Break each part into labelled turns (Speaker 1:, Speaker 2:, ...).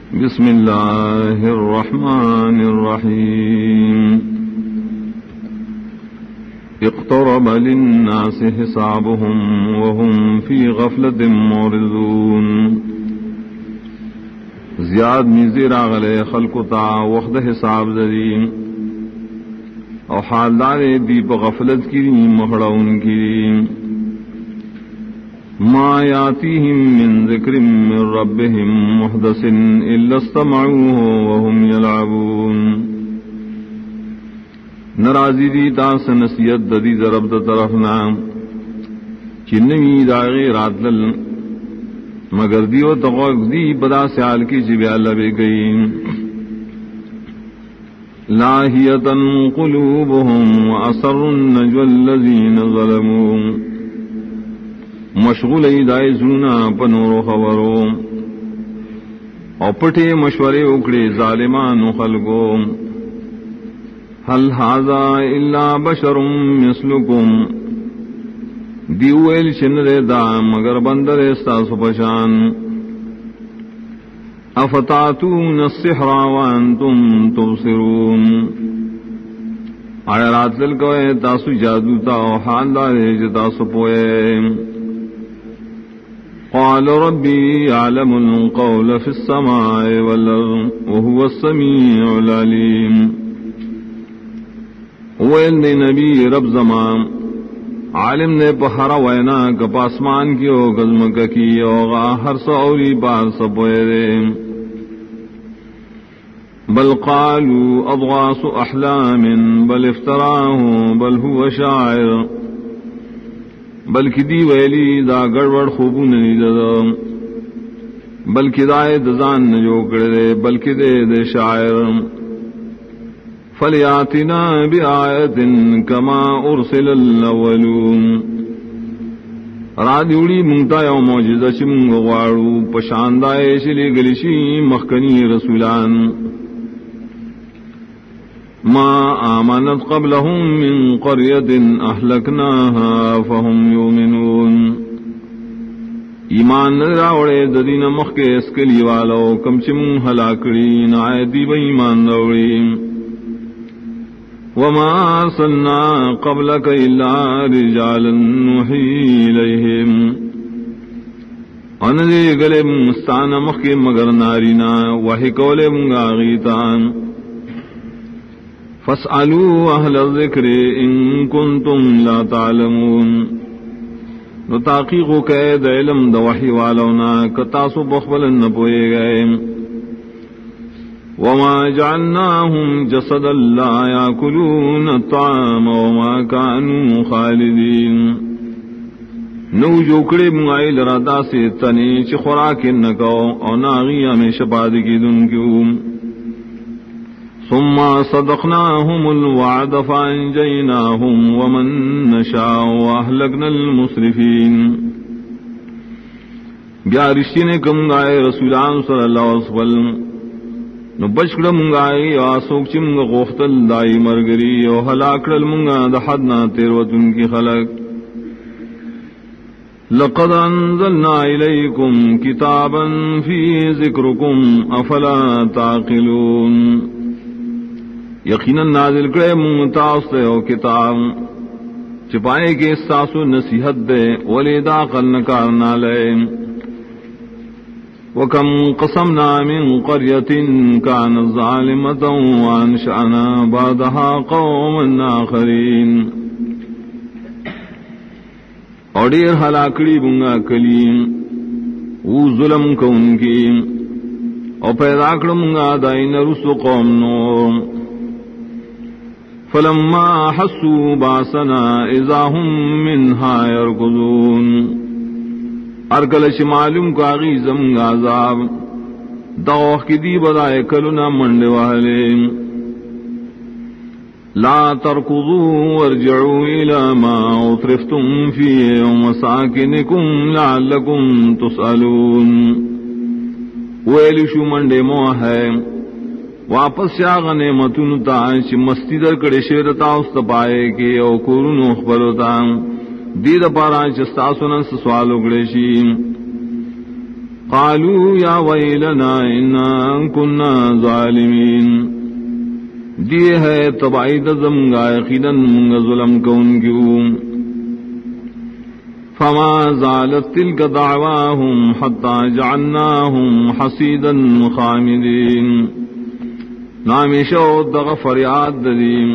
Speaker 1: بسم اللہ الرحمن الرحیم اقترب للناس حسابهم وهم في غفلة معرضون. زیاد نزیر آغلے خلق تا وقت حساب ذریم او حالدار دی پا غفلت کی مخڑون کی. ما یاتیہم من ذکر من ربهم محدث الا استمعوه وهم یلعبون. نرازی دی تاس نصیحت دی ضرب دا طرفنا چنمی داغی رات لل مگر دیو تغوک دی بدا سیال کی جبی لبے گئی. لاہیتا قلوبهم واسر النجو الذین ظلمون. مشغول ایدائی زنونا پنور و خبرو او پٹے مشورے اکڑے ظالمان و خلقو. حل حاذا الا بشر مثلکم. دیویل چندر دا مگر بندر استاسو پشان. افتاتون السحر وانتم تبصرون. آیا رات للکوئے تاسو جادو تا حال دارے جتاسو پوئے. قال ربي يعلم القول في السماء والأرض وهو السميع العليم. ویل دے نبی رب زمان عالم نے پہرا وینا کپاسمان کی او گزمک کی اوغا ہر سوری بار سپوئے دے. بل قالوا اضغاث احلام بل افتراہ بل هو شاعر. بلکہ دی ویلی دا گڑوڑ خوبو نہیں دا بلکہ دائے دزان نجو کردے بلکہ دے شاعر. فلیاتنا بآیت کما ارسل الاولون. را دیوڑی منگتا یو موجزہ چی منگ غوارو پشاندائے شلی گلشی مخکنی رسولان. ما آمنت قبلهم من قرية أهلكناها فهم يؤمنون. ایمان راوڑے ددین مخ کے اسکلی والو کم چم ہلاکڑی نایتی با ایمان روڑی. وما ارسلنا قبلك الا رجالا نوحی الیہم. اندے گلے مستان مخ کے مگر نارینا وحی کولے منگا غیتان. فاسألوا اہل الذکر ان کنتم لا تعلمون. نو تحقیقو قید علم دا وحی والونا کتاسو بخبلن نپوئے گئے. وما جعلناهم جسدا لا یاکلون الطعام وما كانوا خالدین. نو جوکڑے منگائی لرادا سے تنی چی خوراکن نکو او ناغی ہمیشہ پادکی دن کیوں. ثم صدقناهم الوعد فانجيناهم ومن نشاء واهلكنا المسرفين. بیا رشتی نے کم گائے رسولان صلی اللہ علیہ وسلم نو بچکڑ منگائی آسوک چی منگا غوختل دائی مرگری او حلاکڑل منگا دحدنا تیروتن کی خلق. لقد انزلنا الیکم کتابا فی ذکرکم افلا تعقلون. یقیناً نازل کرے منتاس او کتاب چپائے کے ساسو نصیحت دے ولی دا قل نکار نالے. وکم قسمنا من قریت کانت ظالمتا وانشأنا بعدها قوما آخرین. اور دیر ہلاکڑی بنگا کلیم او ظلم کون کی اور پیدا کرمگا دائن رسو قوم نور. فلما حسوا باسنا اذا هم منها يركضون. ارکلش معلوم کا غیزم غازاب دوخ کی دی بدائے کلنا منڈ والے. لا تركضوا وارجعوا الى ما اطرفتم فيه ومساكنكم لعلكم تسألون. ویلشو منڈے موہ ہے واپس شاغ نعمتون تا چی مستی در کڑی شیرتا استپائے کے او کورون اخبرتا دید پارا چستاسونا سسوالو کڑی شیم. قالوا یا ویلنا انا كنا ظالمین، دیے ہے تبعید زمگا یقیناً منگا ظلم کون کیوں. فما زالت تلك دعواهم حتى جعلناهم حصيدا خامدين، نامیشو دغ فریاد دیم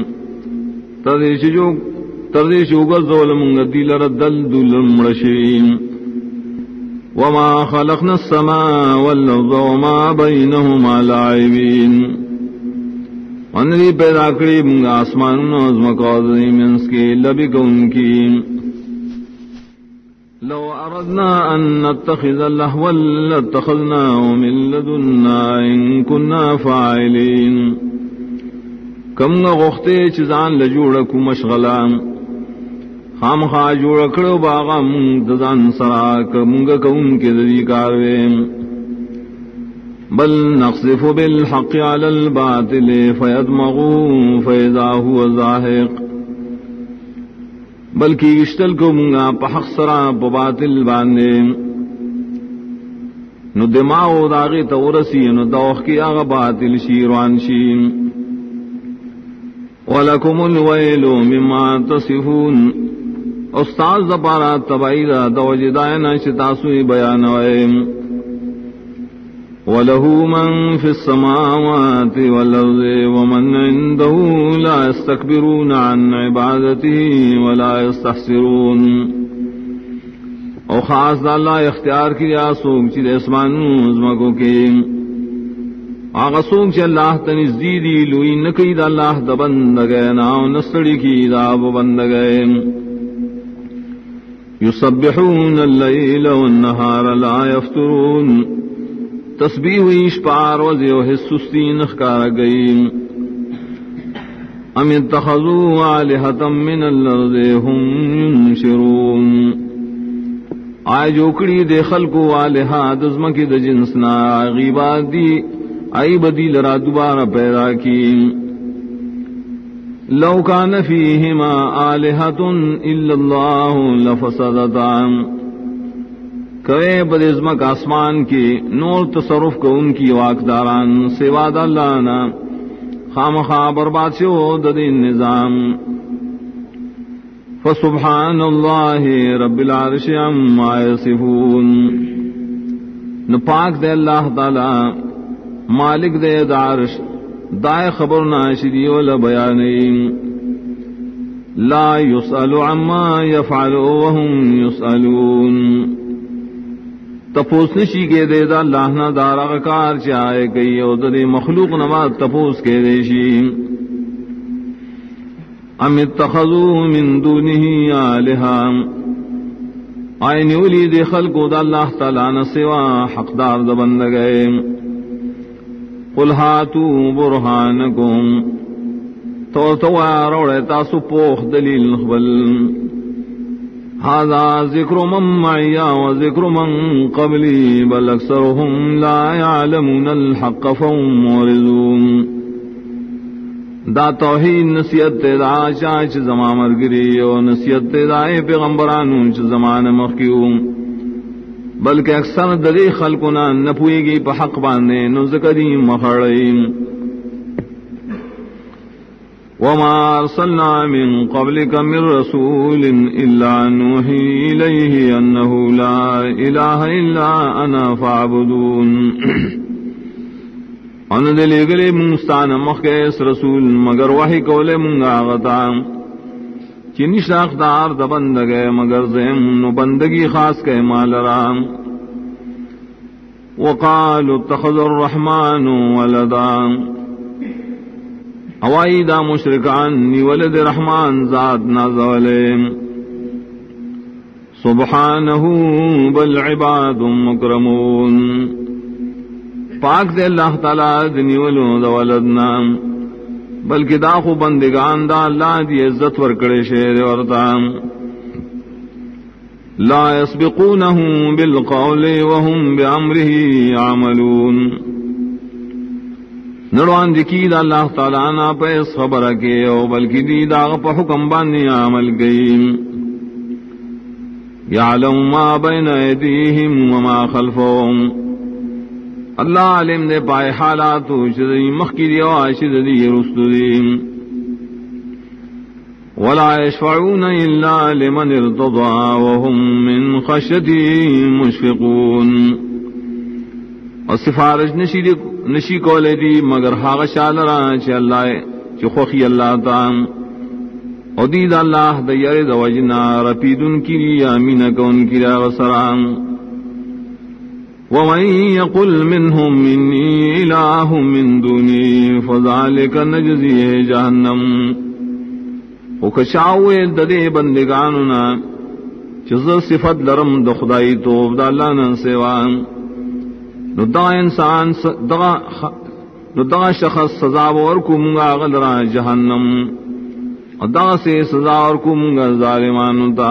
Speaker 1: تردیشو گزول منگا دیلر دل دلم رشیم. وما خلقنا السماء والارض وما بينهما لاعبين، انری پیدا کری منگا آسمان نوزمکا منس کے لبی کون کی. لو اردنا ان نتخذ لهوا لاتخذناه من لدنا ان كنا فاعلين، کم غختے چزان لجوڑکو مشغلان خام خواہ جوڑکڑو باغم دزان سراک منگا کون کے ذری کارویم. بل نقذف بالحق على الباطل فيدمغه فإذا هو زاهق، بلکہ اشتل کو منگا پحق سرا باطل باندے نو دماغ داغی تورسی نو دوخ کی آغا باطل شیروان شیم. وَلَكُمُ الْوَيْلُ مِمَّا تَصِفُونَ، استاذ دپارا تبعیدہ دوجدائنا شتاسوی بیانوائیم. وَلَهُ مَن فِي السَّمَاوَاتِ وَالْأَرْضِ وَمَنْ عِندَهُ لَا يَسْتَكْبِرُونَ عَنْ عِبَادَتِهِ وَلَا يَسْتَحْسِرُونَ، او خاص دا اللہ اختیار کیا سوک چید اسمانو ازمکو کے آغا سوک چی اللہ تنزدیدی لوئی نکی دا اللہ دا بندگئے ناو نستڑی کی دا بندگئے. یسبحون اللیل والنہار لا یفترون، تسبیح ویش پار وزی و حسستی نخکار گئی. ام اتخذوا آلہتا من الارض هم ینشرون، آئے جوکڑی دے خلقو آلہا دزمکی دا جنسنا غیبات دی آئی بدی لرا دوبارہ پیدا کی. لو کان فیہما آلہت الا اللہ لفسدتا، کوئے بدزمک آسمان کی نور تصرف کو ان کی واقداران سواد اللہ نا خامخواہ برباد سے ہو ددین نظام. فسبحان اللہ رب العرش عما یصفون، نپاک دے اللہ تعالی مالک دے دعرش دائے خبر ناشدی ولا بیانیم. لا یسأل عما یفعل وهم یسألون، تپوس نشی کے دے دا اللہ نا دارا کار چاہے گئی او دے مخلوق نماز تپوس کے دیشی. ام اتخذوا من دونه آلہا، آئینی اولی دے خلقو دا اللہ تعالیٰ نسوا حقدار دا بندگئے. قل ہاتوا برہانکم، تو روڑے تاسو پوخ دلیل نخبل. هذا ذکر من معی و ذکر من قبلی بل اکثرهم لا يعلمون الحق فهم معرضون. دا توحید نصیحت دا چاچ زمان مرگری و نصیحت دا پیغمبرانو چ زمان مخیوم، بلکہ اکثر دری خلقنا نپوئے گی پا حق باندے نزکری مخڑیم. وما ارسلنا من قبلك من رسول الا نوحی الیہ انہ لا الہ الا انا فاعبدون. ان دلی گلی منستان مخیس رسول مگر وحی کولے منگا غتا چی نشاق دار دا بندگے مگر زیم نو بندگی خاص کے مال رام. وقالوا اتخذ الرحمن ولدا، اوائی دا مشرکان نی ولد رحمان ذات نازولے. سبحانہ بل عباد مکرمون، پاک دے اللہ تعالی دنی ولو دا ولدنا بلکہ دا خو بندگان دا اللہ دی عزت ورکڑے شیر ورتا. لا يسبقونه بالقول وهم بأمره يعملون، نروان دکی دا اللہ تعالیٰ نا پیس خبر کے او بلکہ دی دا پا حکم بانی عمل گئی. یعلم ما بین ایدیہم وما خلفهم، اللہ علم دے پائے حالاتو چدی مخکی و عاشد دی رسل دی. ولا يشفعون الا لمن ارتضى وهم من خشيته مشفقون. اور سفارش نشی کولے دی مگر ہاغ شالرا چ اللہ چ خوخی اللہ تعالی اور دید اللہ دیر دوجنا رپیدن کی امین کون کی وسرام. ومن يقل منهم إني إله من دوني فذلك نجزيه جهنم. وکشاوے ددے بندگاننا چز صفت لرم د خدائی تو دا اللہ نہ سوا نو دا انسان نو دا شخص سزا ورکو منگا غلرا جہنم اور دا سے سزا ورکو منگا ظالمان دا.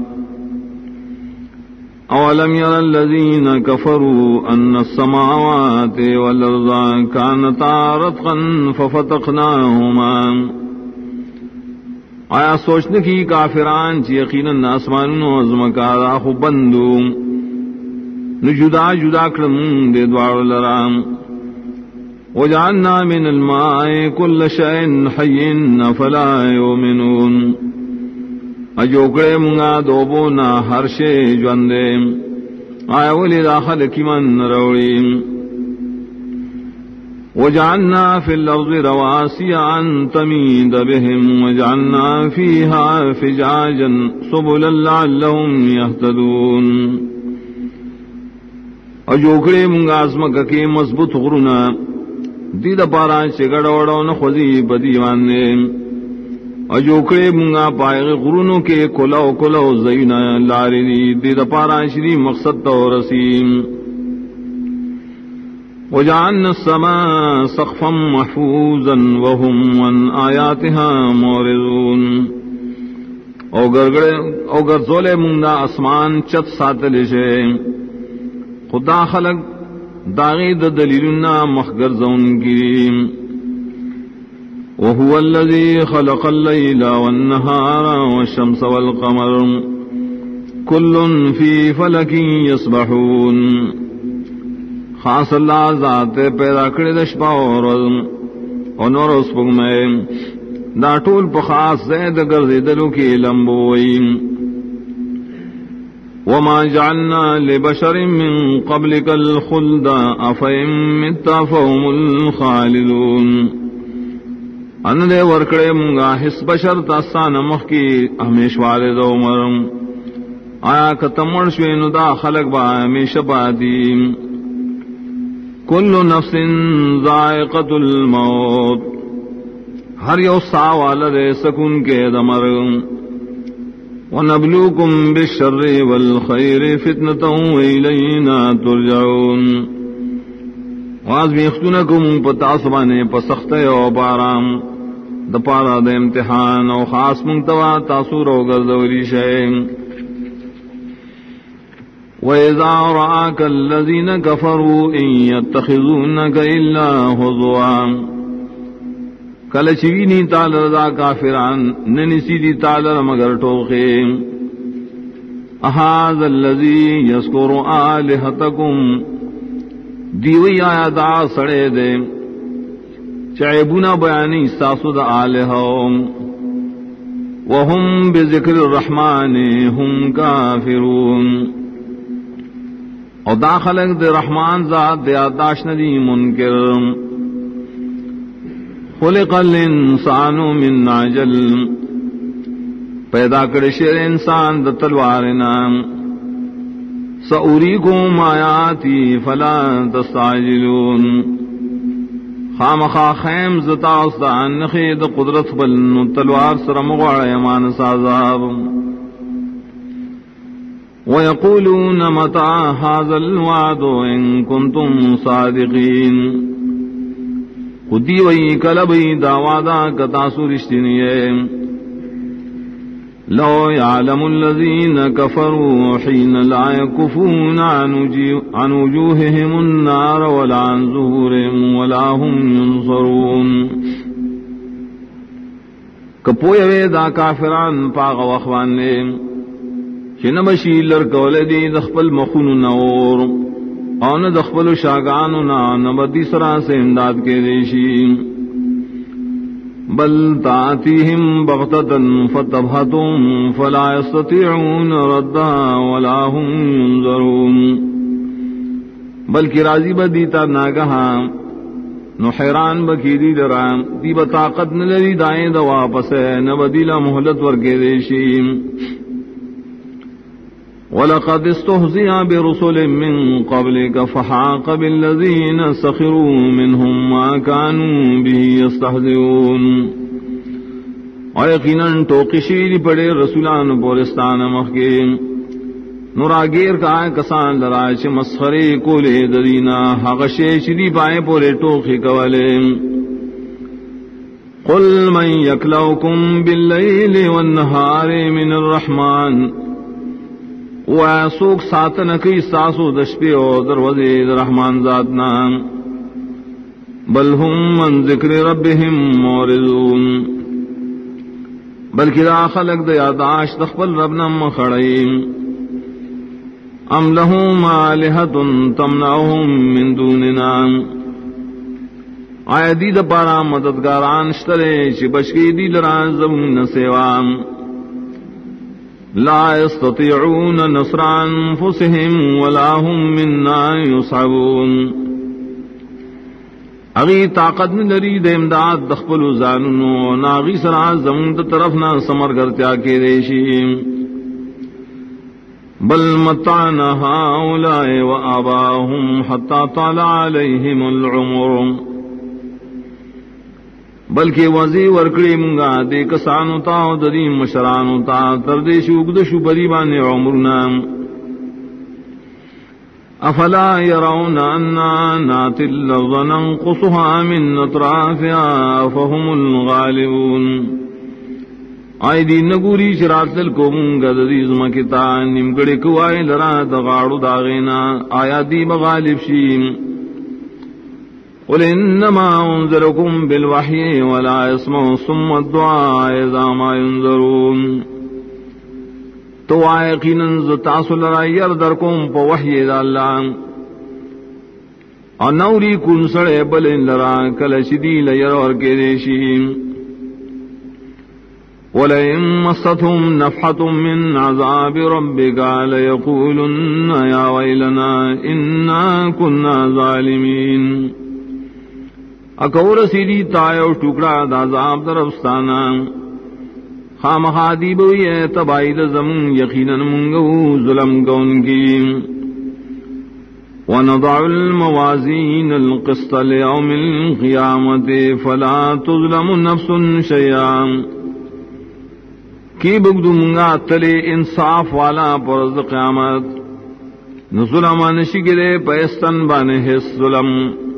Speaker 1: اولم ير الذين كفروا ان السماوات والارض كانتا رتقا ففتقناهما. آیا سوچنے کی کافران چی یقیناً آسمانوں ازمکارا خو بندو نو جدا جدا کرم دے دوار لرام. وجعلنا من الماء كل شيء حي فلا يؤمنون. اجوکڑے منگا دوبونا ہر شے جوندے آیا ولی داخل کی من روڑیم. وجعلنا في الأرض رواسي أن تميد بهم وجعلنا فيها فجاجا سبلا لعلهم يهتدون. اجوکڑے منگا اسمک کے مضبوط غرنا دید پارا چگڑ وڑو نخوزی بدیوانے. اجوکڑے منگا پائے غرونوں کے کلو کلو زینا لاری دید پارا شری مقصد تو رسیم. وجعلنا السماء سقفا محفوظا وهم عن آياتها معرضون. او گرزولے منگا اسمان چت ساتل شے خدا خلق داغی دلیلنا مخگرزون کی. وهو الذي خلق الليل والنهار والشمس والقمر كل في فلك يسبحون. خاص اللہ ذات پیدا کرے دشپا اور نور اسپگ میں دا ٹول پا خاص زید گرزیدلو کی لمبوئی. وما جعلنا لبشر من قبلك الخلد افئن مت فهم الخالدون. ان دے ورکڑے منگا حس بشر تاسان مخ کی ہمیش والد عمر آیا کتمڑ شوین دا خلق با ہمیش بادیم. کل نفس ذائقۃ الموت. ہر یو سا والد سکون کے دمر. ونبلوکم بالشر والخیر فتنة وإلینا ترجعون. وازمیختونکم پتاسبانے پسخت و بارام دپارا دا امتحان و خاص منتوا تاثور و گردوری شئیم. وَإِذَا رَآكَ الَّذِينَ كَفَرُوا إِن يَتَّخِذُونَكَ إِلَّا هُزُوًا. کل چوینی تالر دا کافران ننسی دی تالر مگر ٹوخے. اَهَذَا الَّذِي يَذْكُرُ آلِهَتَكُمْ. دیوی آیا دا سڑے دے چعیبونا بیانی ساسو دا آلہم. وَهُمْ بِذِكْرِ الرَّحْمَنِ هُمْ كَافِرُونَ. اور داخلق دے رحمان ذات دے آتاش ندی منکر. خلق الانسان من عجل. پیدا کرے شیر انسان دا تلوارنا. سأوریکم آیاتی فلا تستعجلون. خامخا خیم زتا استعان نخید قدرت بلن تلوار سرمغوڑ یمان سازاب. وَيَقُولُونَ مَتَى هَذَا الْوَعْدُ إِن كُنتُمْ صَادِقِينَ. خودی وئی کلبئی دعوادا کتاسو رشتنیے. لو يعلم الذين كفروا حين لا يكفون عن وجوههم النار ولا عن ظهورهم ولا هم ينصرون. کپوئے دا کافران پاغ وخوان نے چنبشی لرکول دی دخپل مخون نور اون دخبل شاگاننا نبدی سرا سے امداد کے دیشی بل تاتیہم بغتتن فتبہتم فلا یستطیعون ردها ولا هم ينظرون بلکہ راضی بدیتا ناگہا نو حیران بکیدی درام دی بطاقت نلری دائیں دا واپس نبدیلا محلت ورگے دیشی وَلَقَدْ اسْتُهْزِئَ بِرُسُلٍ مِّن قَبْلِكَ فَحَاقَ بِالَّذِينَ سَخِرُوا مِنْهُمْ مَا كَانُوا بِهِ يَسْتَهْزِئُونَ اور یقیناً ٹوکشیری پڑے رسولان پورستان مخکے نوراگیر کا کسان لراش مسخرے کولے درینا حغشے شدی پائے پورے ٹوکی کولے قُلْ مَنْ يَكْلَوْكُمْ بِاللَّيْلِ وَالنَّهَارِ مِنَ الرَّحْمَنِ وَاسُوک ساتنکی ساسو دشپی او دروازے رحمان ذاتنا بل ہم من ذکر ربهم معرضون بلکہ دا خلق دا یاداشت دخبل ربنا مخڑئیم ام لہم آلہت تمنعهم من دوننا آیا دی دا پارا مددگاران شترے چی بشکی دی لران زمون سیوام لا يستطيعون نصر انفسهم ولا هم منا يصعبون اغی طاقت میں لری د امداد دخبل زانونو ناغی سرا زمون طرف نہ سمر کرتیا کے ریشی بل متعنا هؤلاء وآباهم حتى طال عليهم العمر بلکہ وزی ورکڑی منگا دے کسانو تا دری مشرانو تا تردیش اگدشو بریبان عمرنا افلا يرون انا ناتی اللرض ننقصها من اطرافها فهم الغالبون آئی دی نگوری شرات للکو منگا دری زمکتا نمگڑی کوائی لرا دغاڑو داغینا آیا دی بغالب شیم قل انما انذركم بالوحي ولا يسمع الصم الدعاء اذا ما ينذرون تو یقینا تاسل رایر درکم پو وحی دا اللہ اور نوری کن سڑے بل لرا کل شدی لیر اور کے دیشی ولئن مستهم نفحة من عذاب ربك ليقولن يا ويلنا إنا كنا ظالمين اکور سیدی تایو ٹکڑا دا عذاب درفستانا خام خادی بوئی تبائی دا زمون یقینا منگو ظلم کون کی ونضع الموازین القسط لیوم القیامت فلا تظلم نفس شیئا کی بگدو منگا تلے انصاف والا پرز قیامت نظلم نشکرے پیستن بانے ظلم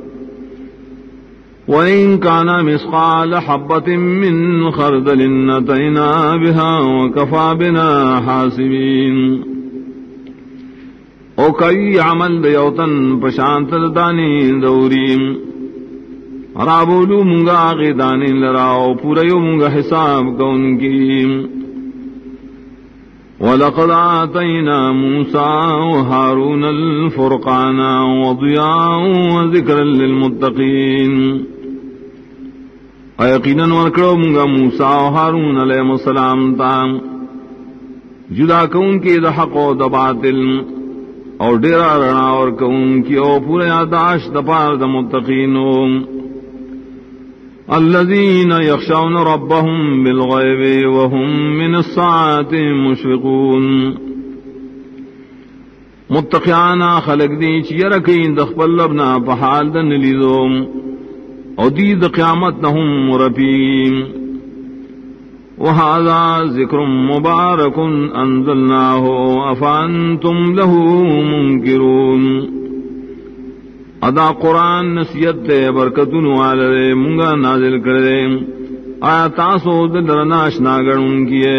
Speaker 1: وَإِن كَانَ مِثْقَالَ حَبَّةٍ مِّن خَرْدَلٍ أَتَيْنَا بِهَا وَكَفَى بِنَا حَاسِبِينَ او کئی عمل دیوتن پشانت دانی دوریم رابولو منگا غیدانی لراؤ پوریو منگا حساب کون کی وَلَقَدْ آتَيْنَا مُوسَى وَهَارُونَ الْفُرْقَانَ وَضِيَاءً وَذِكْرًا لِلْمُتَّقِينَ یقیناً ورکڑو منگا موسیٰ و ہارون علیہ السلام تا جدا کون کی دا حق و دا باطل اور ڈیرا رنا اور کون کی او پورے یاداش دا پار دا متقینو الذین یخشون ربهم بالغیب وهم من الساعة مشفقون متقیانا خلق دی چیرکین دخبل لبنا پحال دا نلیدوم او دید قیامت نہم مرپیم وَهَذَا ذِكْرٌ مُبَارَكٌ أَنزَلْنَاهُ أَفَأَنْتُمْ لَهُ مُنْكِرُونَ ادا قرآن نصیحت برکتن والے منگا نازل کرے آیا تاسو دلرناش ناگرن کیے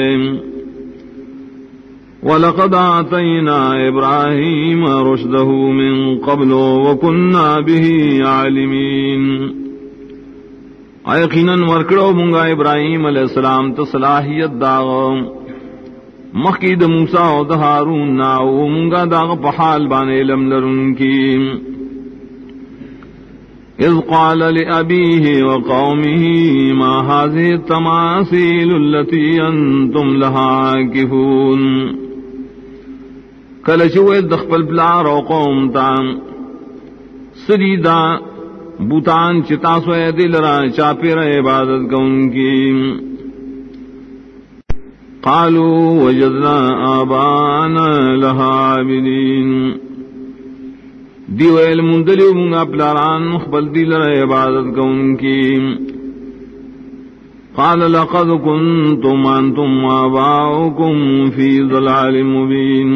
Speaker 1: وَلَقَدْ آتَيْنَا إِبْرَاهِيمَ رُشْدَهُ مِنْ قَبْلُ وَكُنَّا بِهِ عَالِمِينَ یقیناً ورکڑو منگا ابراہیم علیہ السلام تو صلاحیت داغ مخید موسیٰ و دا ہارون ناو منگا داغ پحال بانے علم لرن کی اذ قال لأبيه وقومه ما هذه التماثيل التي أنتم لها عاكفون کل چوید دخپل پلار و قوم تام سریدا بوتان چتاسوے دل را چاپیر عبادت کون کی قالوا وجدنا آبانا لها عابدين دیویل مندلیو منگا پلاران مخبل دل را عبادت کون کی قال لقد كنتم انتم وآباؤكم في ضلال مبين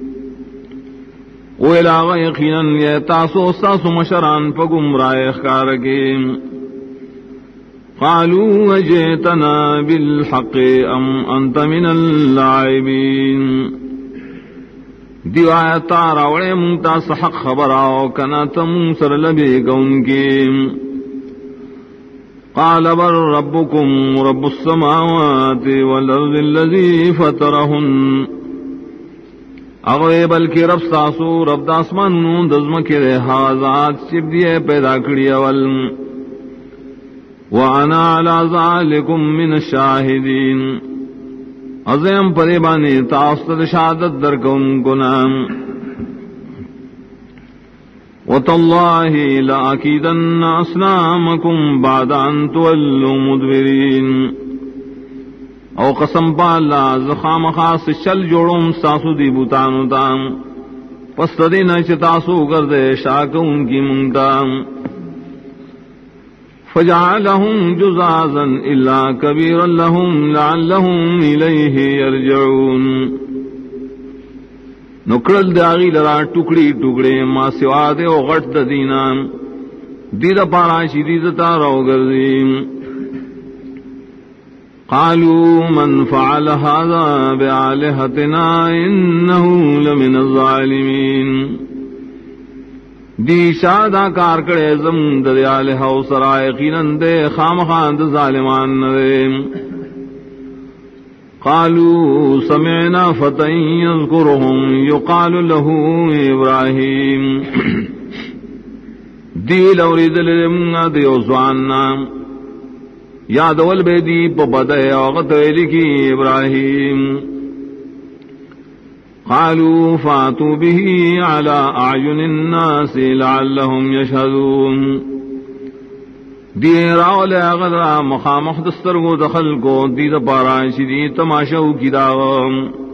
Speaker 1: ویلاغ یقینا یہ تاسو استاسو مشران پا گمراہ اخکار کے قالوا وجئتنا بالحق ام انت من اللاعبین دیو آیتا راوڑے منتا سحق خبر آو کنا تم سر لبے گون کے قال بل ربكم رب السماوات والارض الذي فطرهن اغوے بلکہ رب ساسو رب داسمان دزم کے ذات چپ دیے پیدا کری اول وانا على ذلكم من الشاہدین عظیم پریبانی تاستد شہادت در کون گنام وتاللہ لأکیدن اصنامکم بعد ان تولوا مدبرین او قسم پا اللہ زخام خاص چل جوڑوں ساسو دی بوتانو تام پس تدین چتاسو گردے شاک ان کی منگتام فجعلهم جزازا الا کبیرا لهم لعلهم الیہ یرجعون نکڑل داغی لرا ٹکڑی ٹکڑے ما سوا دے او غٹ دینا دید پارا شدیدتا رو گردیم قالوا من فعل هذا بآلهتنا إنه لمن الظالمين دی شادا کار کرے زم دے آلہہ و سرائے قینن دے خام خاند ظالمان دے قالوا سمعنا فتى يذكرهم يقال له إبراهيم دی لورید لمنا دیو زواننا یاد اول بیدی پا بدے وقت لکی ابراہیم قالوا فاتوا به على اعین الناس لعلهم يشهدون دی راو لے غدرا مخامخ دسترگو دخل کو دید پارا شدی تماشو کی داغم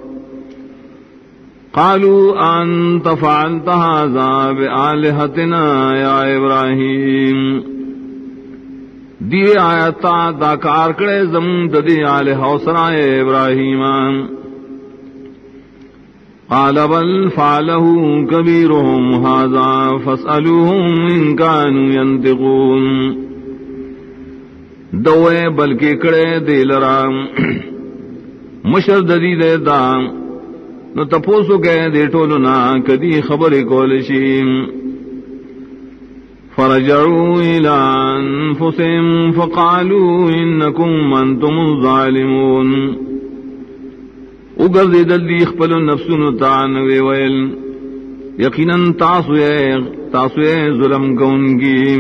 Speaker 1: قالوا انت فعلت هذا بآلهتنا یا ابراہیم دی آیتا دا کار کرے زمون ددی آلہ وسرائے ابراہیم قال بل فعله كبيرهم هذا فاسألوهم إن كانوا ينطقون دوے بلکہ کرے دے لرا مشر ددی دے دا نو تپوسو کے دے ٹولنا کدی خبر کولشیم فرجعوا إلى أنفسهم فقالوا إنكم أنتم الظالمون اگر دل خپل نفسونو تانوی ویل یقینا تاسوے ظلم کونگی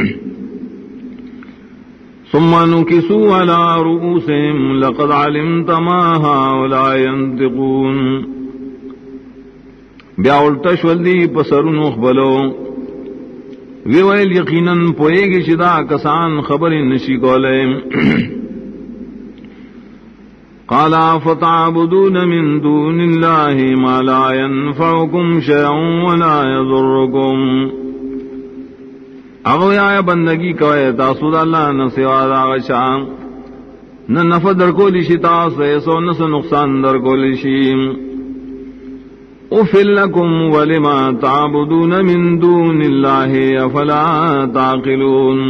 Speaker 1: ثم نكسوا على رؤوسهم لقد علمت ما هؤلاء ينطقون بیا الٹش ولدی پسرونو خبلو ویویل یقیناً پوئے گی شدہ کسان خبر نشی کولے قال فتعبدون من دون اللہ ما لا ينفعكم شيئا ولا يضركم اگویا بندگی کوئے تاسود اللہ نسوا داغشا نہ نفع در کو لشی تاسے سو نس نقصان در کو لشیم أُفِلْ لَكُمْ وَلِمَا تَعْبُدُونَ مِن دُونِ اللَّهِ أَفَلَا تَعْقِلُونَ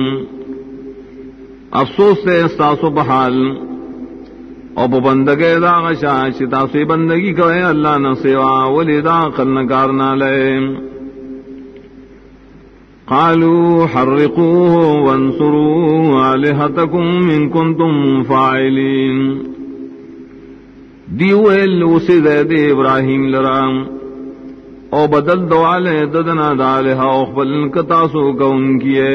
Speaker 1: افسوس سے استاسو بحال او بندگے دا غشا شتاسو بندگی کوئے اللہ نہ سوا ولی دا قلن کارنا لے قالوا حرقوه وانصروا آلهتكم إن كنتم فاعلين دیویل اسی دید ابراہیم لرام او بدل دوالے ددنا دالہ اخبل کتاسو کون کیے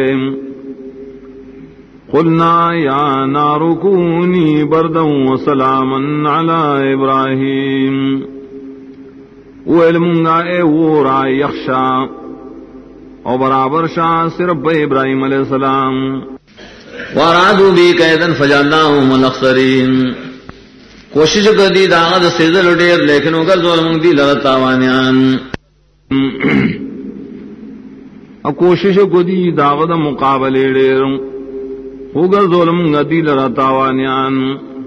Speaker 1: قلنا یا نار کونی بردا وسلاما علی ابراہیم ویلمنگا اے وورا یخشا او برابر شاہ صرف ابراہیم علیہ السلام
Speaker 2: وارادو بی قیدن فجعلناہم الاخسرین کوشش کردی داغت سیزل ڈیر لیکن اگر ظلم دی لغتاوانیان
Speaker 1: کوشش کردی داغت مقابلے ڈیر اگر ظلم دی لغتاوانیان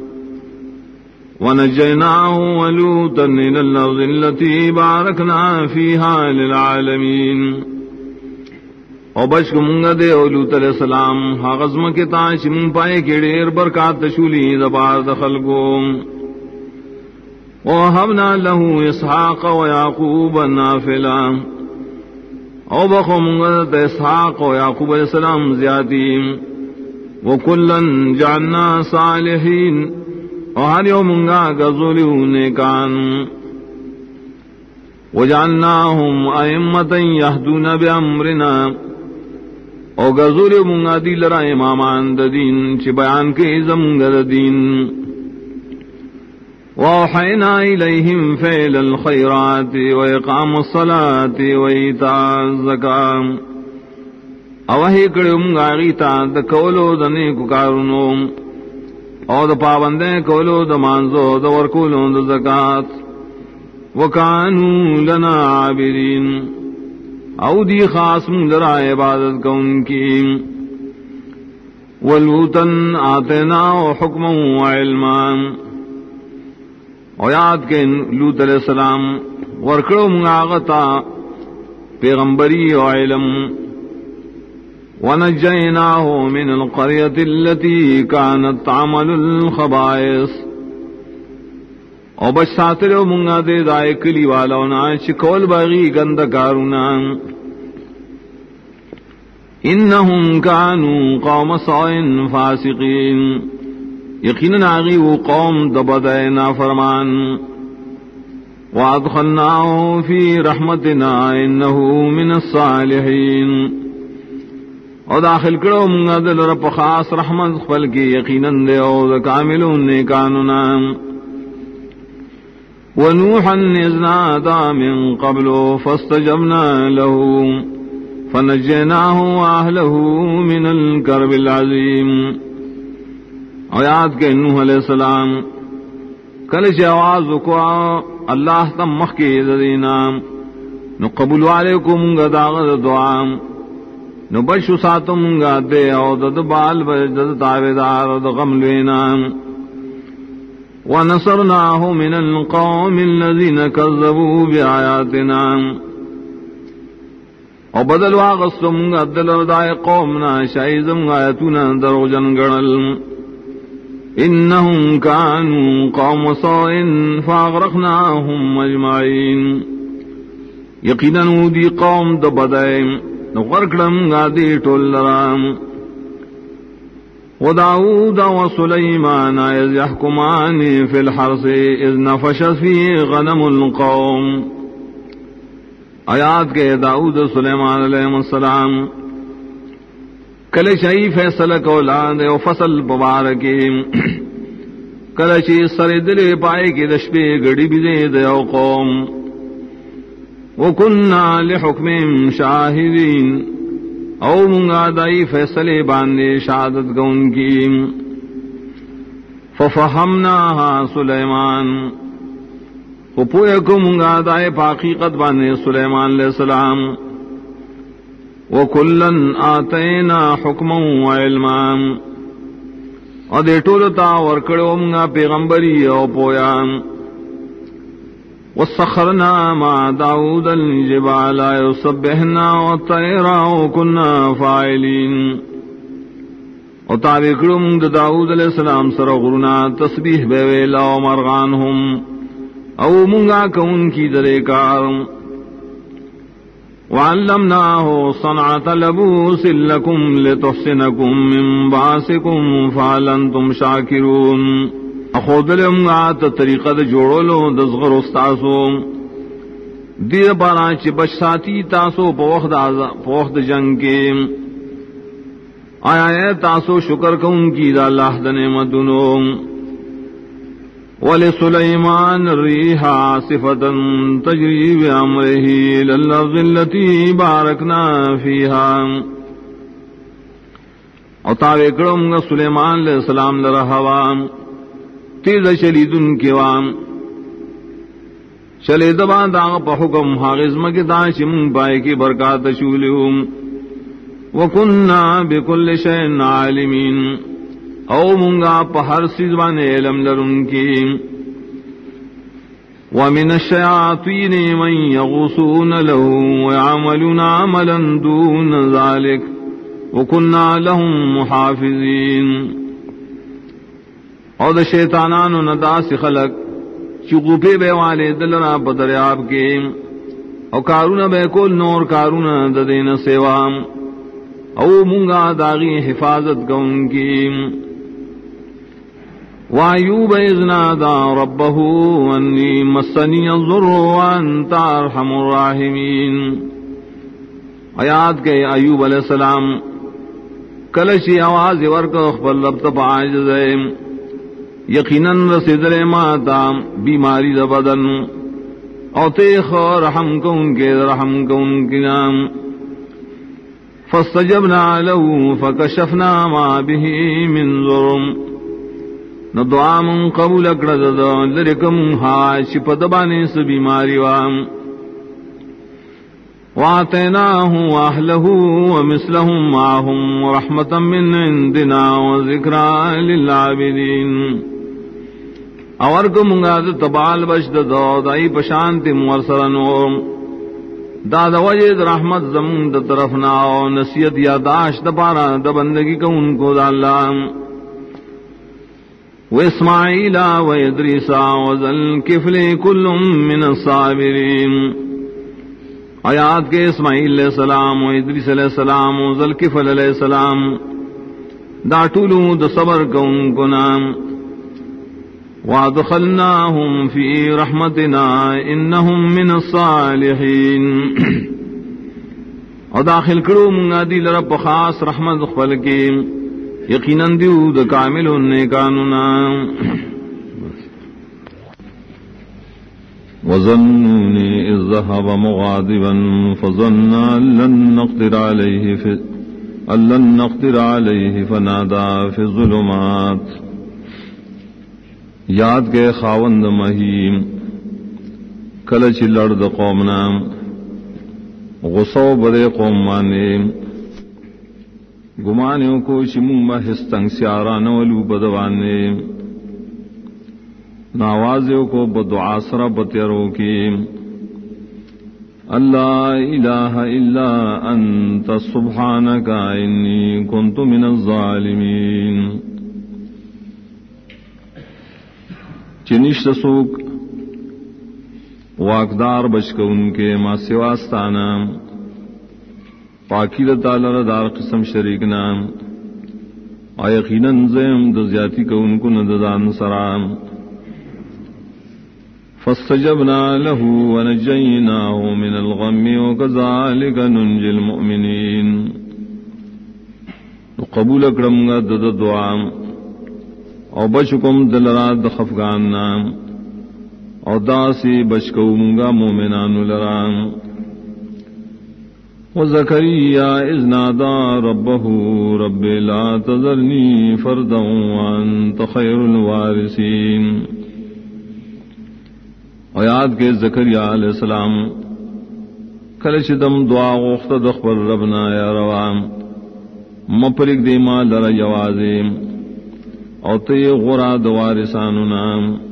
Speaker 1: ونجیناہ ولوتا الى الارض التي بارکنا فیہا للعالمین او بچ منگا دے لوط علیہ السلام حغزم کے تاش من پائے کے ڈیر برکات شولی دبار دخل کو وہبنا له اسحاق و یعقوب نافلا او بخو منگا دے اسحاق و یعقوب علیہ السلام زیادی وکلن جعلنا صالحین اور ہر یو منگا گزولیو نیکان وجعلناہم ائمتا یہدون بامرنا او گزولی منگا دی لرا امامان دا دین چی بیان کے زمگا دا دین وَأَوْحَيْنَا إِلَيْهِمْ فِعْلَ الْخَيْرَاتِ وَإِقَامَ الصَّلَاةِ وَإِيتَاءَ الزَّكَاةِ اوہی کڑی منگا غیتا دا کولو دا نیکو کارونو او دا پابندے کولو دا مانزو دا ورکولو دا زکاة وَكَانُوا لَنَا عَابِدِينَ او دی خاص مندرہ عبادت کا ان کی ولوطن آتینا حکما و علما او یاد کے لوط علیہ السلام ورکڑو منگاغتا پیغمبری و علم ونجیناہ من القریۃ التي كانت تعمل الخبائث او بچ ساترو منگا دے دائے کلی والاونا چکول باغی گند کارونا انہم کانوا قوم سوء فاسقین یقیناً آغی وہ قوم دبدائے نافرمان وادخلناہ فی رحمتنا انہو من الصالحین او داخل کرو منگا دل رب خاص رحمت خفل کی یقیناً دے او دا کاملون نیکانونا ونوحا اذ نادى من قبل فاستجبنا له فنجيناه واهله من الكرب العظيم اور یاد کہ نوح علیہ السلام کل سے آواز کو اللہ تم مخ کے دینا نو قبول علیکم غداغ دعا نو بشو ساتم گا دے او دد بال بد تاویدار د غم لینا ونصرناه من القوم الذين كذبوا بآياتنا او بدل واغستم عدل دای قومنا شایزم آیاتنا دروجن گنل انهم كانوا قوم سوء فاغرقناهم اجمعين یقینا دی قوم د بدای نو غرقلم غادی ټولرام وداود وسليمان إذ يحكمان في الحرث إذ نفشت فيه غنم القوم آیات کے داؤد سلیمان علیہ السلام کل شئی فیصلہ کولاد و فصل مبارکی کل شئی سر دل پائے کی دشپے گڑی بھی دے قوم وکننا لحکمہم شاہدین او منگا دائی فیصلے باندے شہادت گون کی ففہمناہا سلیمان پوئے منگا دائے پاقیقت باندے سلیمان علیہ السلام وکلن آتینا حکما و علما اور دے ٹولتا ورکڑو منگا پیغمبری او پویا وسخرنا مع داود الجبال يسبحنا والطير وكنا فاعلين اور تابع کرم داود علیہ السلام سر غرنا تسبیح بے ویلا و مرغانهم او منگا کون کی درے کار وعلمناه صنعة لبوس لكم لتحسنكم من باسكم فهل انتم شاكرون اخودل امغات طریقہ دا جوڑولو دزغر استاسو دیر پارا چی بچ ساتی تاسو پوخت جنگ کے آیا تاسو شکر کون کی دا اللہ دا نعمتنو وَلِسُلَيْمَانَ الرِّيحَ عَاصِفَةً تَجْرِي بِأَمْرِهِ إِلَى الْأَرْضِ الَّتِي بَارَكْنَا فِيهَا اور تابع کرم گا سلیمان علیہ السلام لرا ہوام تیز شلیدن کیوام شلید بان داغ پا حکم حاغزم کی دانشم پائے کی برکات شولیوم وکننا بکل شئن عالمین او منگا پا ہر سیزوان علم لرن کی ومن الشیاطین من یغوصون له ویعملون عملا دون ذالک وکننا لهم محافظین او دا شیطانانو نداس خلق چگوپے بے والے دلنا بدریاب کے او کارون بے کل نور کارون ددین سیوام او منگا داغی حفاظت کون کی وایوب اذ نادى ربه انی مسنی الضر وانت ارحم الراحمین آیات کے ایوب علیہ السلام کلشی آواز ورک خبر رب تب عاجز یقیناً رسیدر ماتا بیماری دا بدن او تیخ رحم کون کے رحم کون کے نام فاستجبنا له فکشفنا ما به من ضر نو دعا من قبول اکڑد لرکم حاش پدبانی سے بیماری وام وآتیناہ واہلہ ومثلہم معہم ورحمتا من عندنا وذکرا للعابدین اورکم انگاد تبال بشد دائی پشانتی مورسرنو دادا وجد رحمت زمون دا طرفنا و نصیت یاداشت پارا دا بندگی کا ان کو دا اللہ واسماعیل وادریس وذوالکفل کل من الصابرین آیات کے اسماعیل علیہ السلام و ادریس علیہ السلام و ذوالکفل علیہ السلام دا طولو دا صبر کا ان کو نام وادخلناهم فی رحمتنا انہم من الصالحین اور داخل کرو منگا دی لرب خاص رحمت خفل کے یقیناً دیو دا کامل نیکاننا
Speaker 3: وظنونی اذ ذهب مغاضبا فظن ان لن نقدر علیہ فنادى فی الظلمات یاد کے خاوند مہیم کلچ لرد قومنا غصو بدے قوم مانے گمانیوں کو شموں بحستنگ سیاران ولو بدوانے ناوازیوں کو بدعا سر بتیروں کی اللہ الہ الا انت سبحانک انی کنت من الظالمین چنشت سوک واقدار بچ کو ان کے ما سواستانا پاکی تعالی دار قسم شریک نام یقیناً زیم دزیاتی کو ان کو نددان سرام فاستجبنا له ونجیناه من الغم وكذلك ننجي المؤمنین قبول اکرم گا دد دعا او بچکم دلراد خفگان نام او داسی بچکم گا مومنان لرام وزکریا اذ نادى ربه رب لا تذرنی فردا وانت خیر الوارثین اور یاد کے زکریا علیہ السلام کلچ دم دعا غوخت دخبر ربنا یا روام مپرک دیما لر یوازیم او تی غرا دوارساننا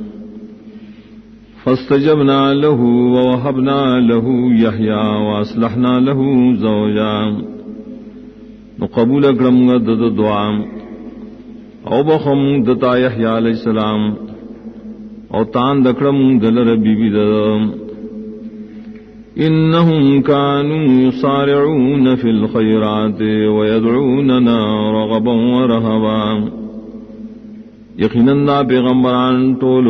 Speaker 3: فاستجبنا له ووهبنا له یحیی واصلحنا له زوجا نقبول اکرم دد دعا او بخم دتا یحیی علیہ السلام او تان دکرم دلر بی بی دم انہم کانوا یسارعون فی الخیرات ویدعوننا رغبا ورہبا یقیناً دا پیغمبران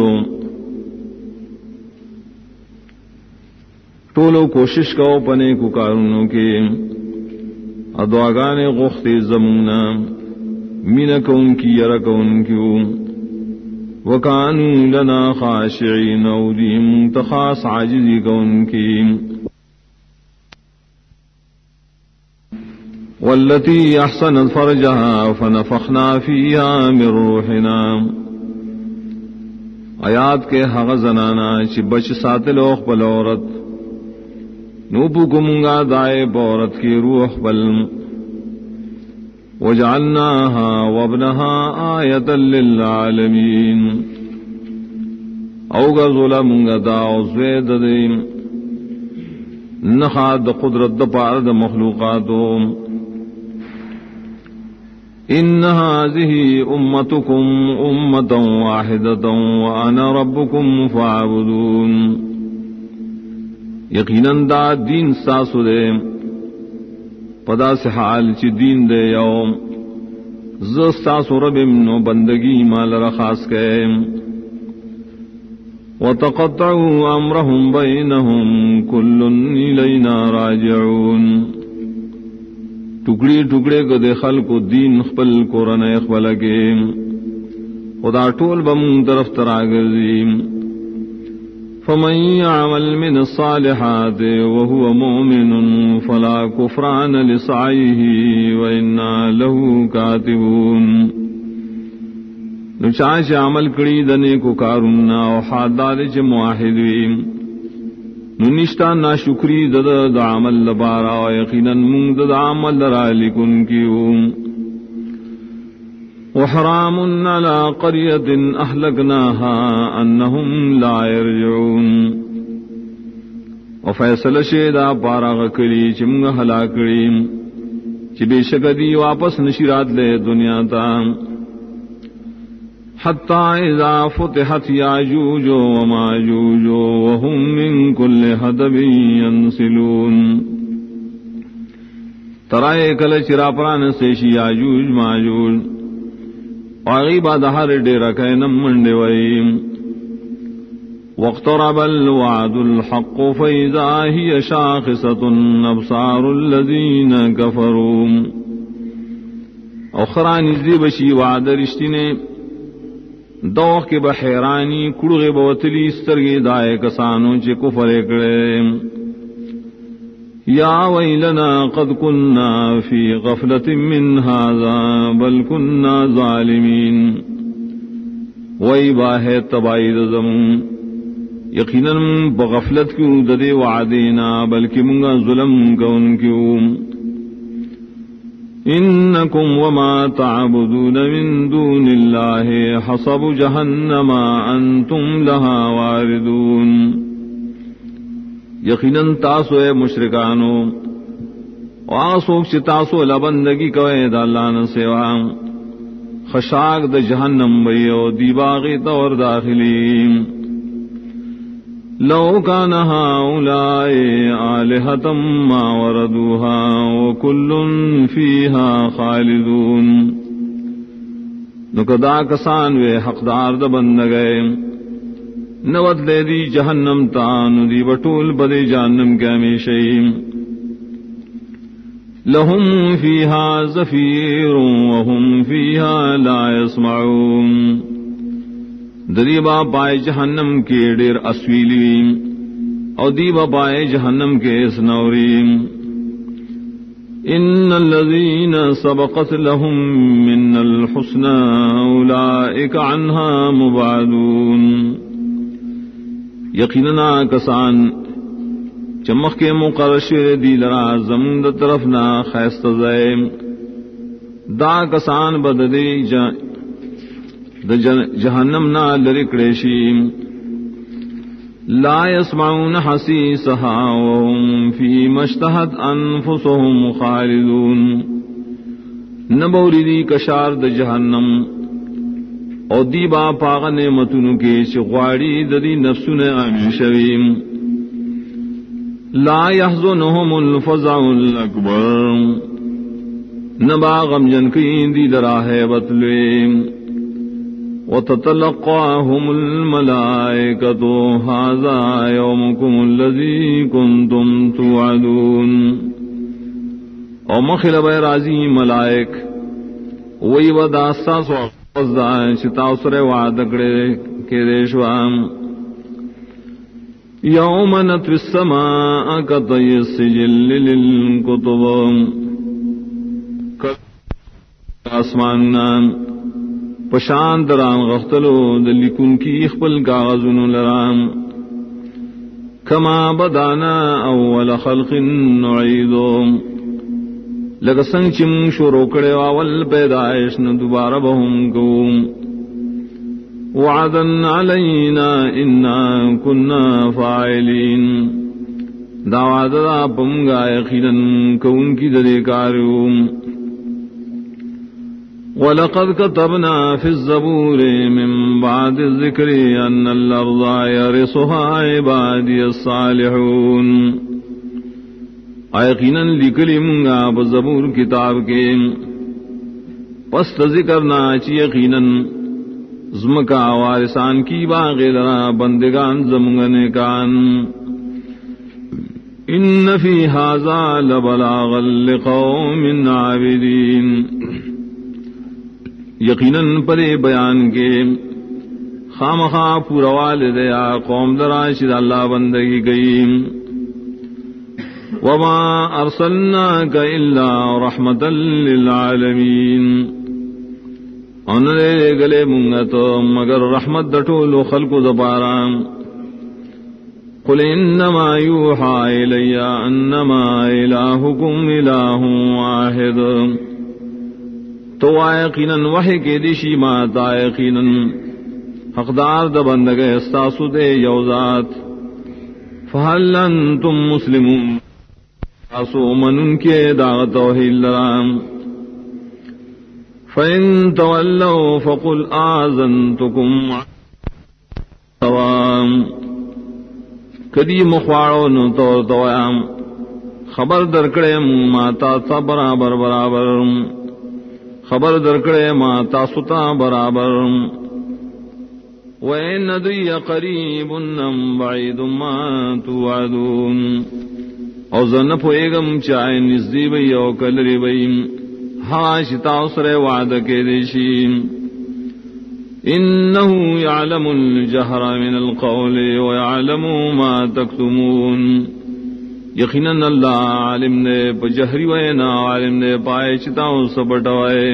Speaker 3: ٹولو کوشش کو پنے کو کارونوں کے ادواگانے غخت زمونا مین کو ان کی یر کو ان کیوں وکانوا لنا خاشعین اودیم تخاص عاجزی کو ان کی والتي احسنت فرجها فنفخنا فيها من روحنا آیات کے حق زنانا چی بچ ساتل اوخ بل عورت نوپو کمنگا دائے بورت کی روح بل وجعلناها وابنها آیتا للعالمین اوگا ظلمنگا داو زوید دیم نخاد قدرت پارد مخلوقاتو ان هذه امتكم امه واحده وانا ربكم فاعبدون یقینا دا دین ساسو دے پدا سے حال چی دین دے یوم ز ساسو رب نو بندگی مال رخاص کے وتقطعوا امرهم بينهم كل الينا راجعون ٹکڑی ٹکڑے کو دے خلق و دین خپل قرآن اخبل کے خدا ٹول بم طرف تراغرزیم فمن يعمل من الصالحات وهو مؤمن فلا كفران لسعيه وإنا له كاتبون نچاچ عمل کڑی دنے کو کارنا او حادال چ موحدین ننشتا نا شکری دد دا عمل لبارا یقینا من دد عمل لرا لکن کیوں وحرام على قرية أهلكناها أنهم لا يرجعون وفیصل شیدا پارا غکلی چمگ ہلاکڑی چی بے شک دی واپس نشیرات لے دنیا تا حتى إذا فتحت ياجوج وماجوج وهم من كل حدب ينسلون ترائے کل چرا پران سیشی یاجوج ماجوج وغیبا دہر ڈیرا کینم منڈے وئیم واقترب الوعد الحق فإذا هي شاخصة أبصار الذين كفروا اخران زیبشی وعد رشتنے دوخ کے بحیرانی کڑغ بوتلی استرگی دائے کسانوں چے کفر اکڑے یا ویلنا قد کننا فی غفلت من هذا بل کننا ظالمین وی باہ تباید زمون یقینا بغفلت کیوں ددے وعدینا بلکہ منگا ظلم کون کیوں انکم وما تعبدون من دون اللہ حصب جہنم انتم لها واردون یقیناً تاسو اے مشرکانو وآسوک چی تاسو لبندگی کوئے دا اللہ نسوا خشاک دا جہنم بیو دیباغی طور داخلیم لو كان هؤلاء آلهة ما وردوها وكل فيها خالدون نکدا کسان وے حقدار دا بند گئے نوت لے دی جہنم تان دی بطول بدے جہنم کے ہمیشہ لهم فيها زفير وهم فيها لا يسمعون دریبا پائے جہنم کے ڈیر اسویلیم اور دیبا پائے جہنم کے سنوریم ان الذین سبقت لهم من الحسنى اولئک عنها مبعدون یقیننا کسان چمخ کے مقرشر دی لرا زمین دا طرف نا خیست زیم دا کسان بددی جہنم نا لرکڑیشیم لا يسمعون حسیسها وهم فيما اشتهت انفسهم خالدون نبوری دی کشار د جہنم او دیبا پاغ نعمتونو کے شغواڑی ددی نفسون آمین شویم لا يحزنهم الفزع الاکبر نبا غم جن کی دی دراہ بطلویم وتتلقاهم الملائكة هذا يومكم الذي كنتم توعدون. او مخل بے راضی ملائک وہی وداستا سوزدان شتاؤسر وعد کرے کے ریشوام. یوم نطوی السماء کطی السجل للکتب آسمانان پشاند رام غختلو دلکن کی اخبل کاغذن لرام کما بدانا اول خلق نعیدو لگا سنگ چم شروع کرے واول پیدائش نہ دوبارہ بہم کوم. وعدا علینا انا کنا فاعلین دعوات دا پمگا یقینا کون کی ددے کاریوم. وَلَقَدْ كَتَبْنَا فِي الزَّبُورِ مِن بَعْدِ الذِّكْرِ أَنَّ الْأَرْضَ يَرِثُهَا عِبَادِيَ الصَّالِحُونَ. یقیناً لکلی منگا بزبور کتاب کے پس ذکر ناچی یقیناً زمکا وارثان کی باغی لرا بندگان زمگنے کان. ان فی ھذا لبلاغا لقوم عابدین. یقیناً پدے بیان کے خامخواہ پورا والدیا قوم دراشد اللہ بندگی گئی. وما ارسلناک الا رحمتا للعالمین. انرے گلے منگتو مگر رحمت دٹولو خلق دبارام. قل انما یوحى الی انما الہکم الہ واحد. تو یقیناً وحی کے دیشی ماتا یقیناً حقدار د بندگے استاسو دے یوزات. فہل انتم مسلمون اسو من کے دعوت توحید لرام. فَإِن تَوَلَّوْا فَقُلْ آذَنْتُكُمْ سَوَاءٌ. کدی مخواڑو نو تو توام خبر درکڑے ماتا تا برابر برابر. خبر درکڑے ماتا ستا برابر. وَإِنْ أَدْرِيَ قَرِيبٌ أَمْ بَعِيدٌ مَا تُوعَدُونَ. او زن پوئیگم چاہے نزدی بئی او کلری بئی ہاں شتاؤسر وعد کے دیشی. انہو یعلم الجہر من القول ویعلم ما تکتمون. یقیناً اللہ عالم نے پجہری وینا عالم نے پائے شتاؤ سبٹوائے.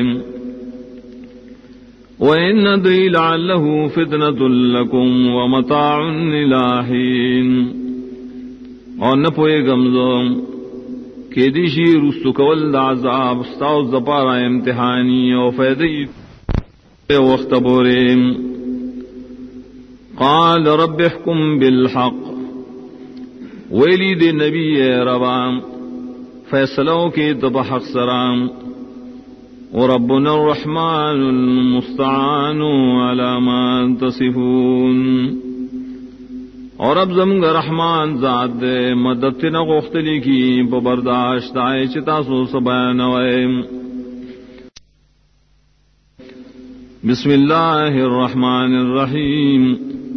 Speaker 3: وَإِنَّ أَدْرِي لَعَلَّهُ فِتْنَةٌ لَكُمْ وَمَتَاعٌ إِلَىٰ حِينٍ. اور نہ پوئے گمزو کہ دیشی رستو کول دا عذاب ستاو زپارا امتحانی او فیدی وقت بوریم. قال رب احکم بالحق. ویلی دے نبی ربام فیصلوں کے تب حق سرام. وربنا الرحمن المستعان على ما تصفون. اور اب زمگ رحمان ذات دے مدد تینا غختلی کی ببرداشت آئے چتا سو سبانوئے. بسم اللہ الرحمن الرحیم.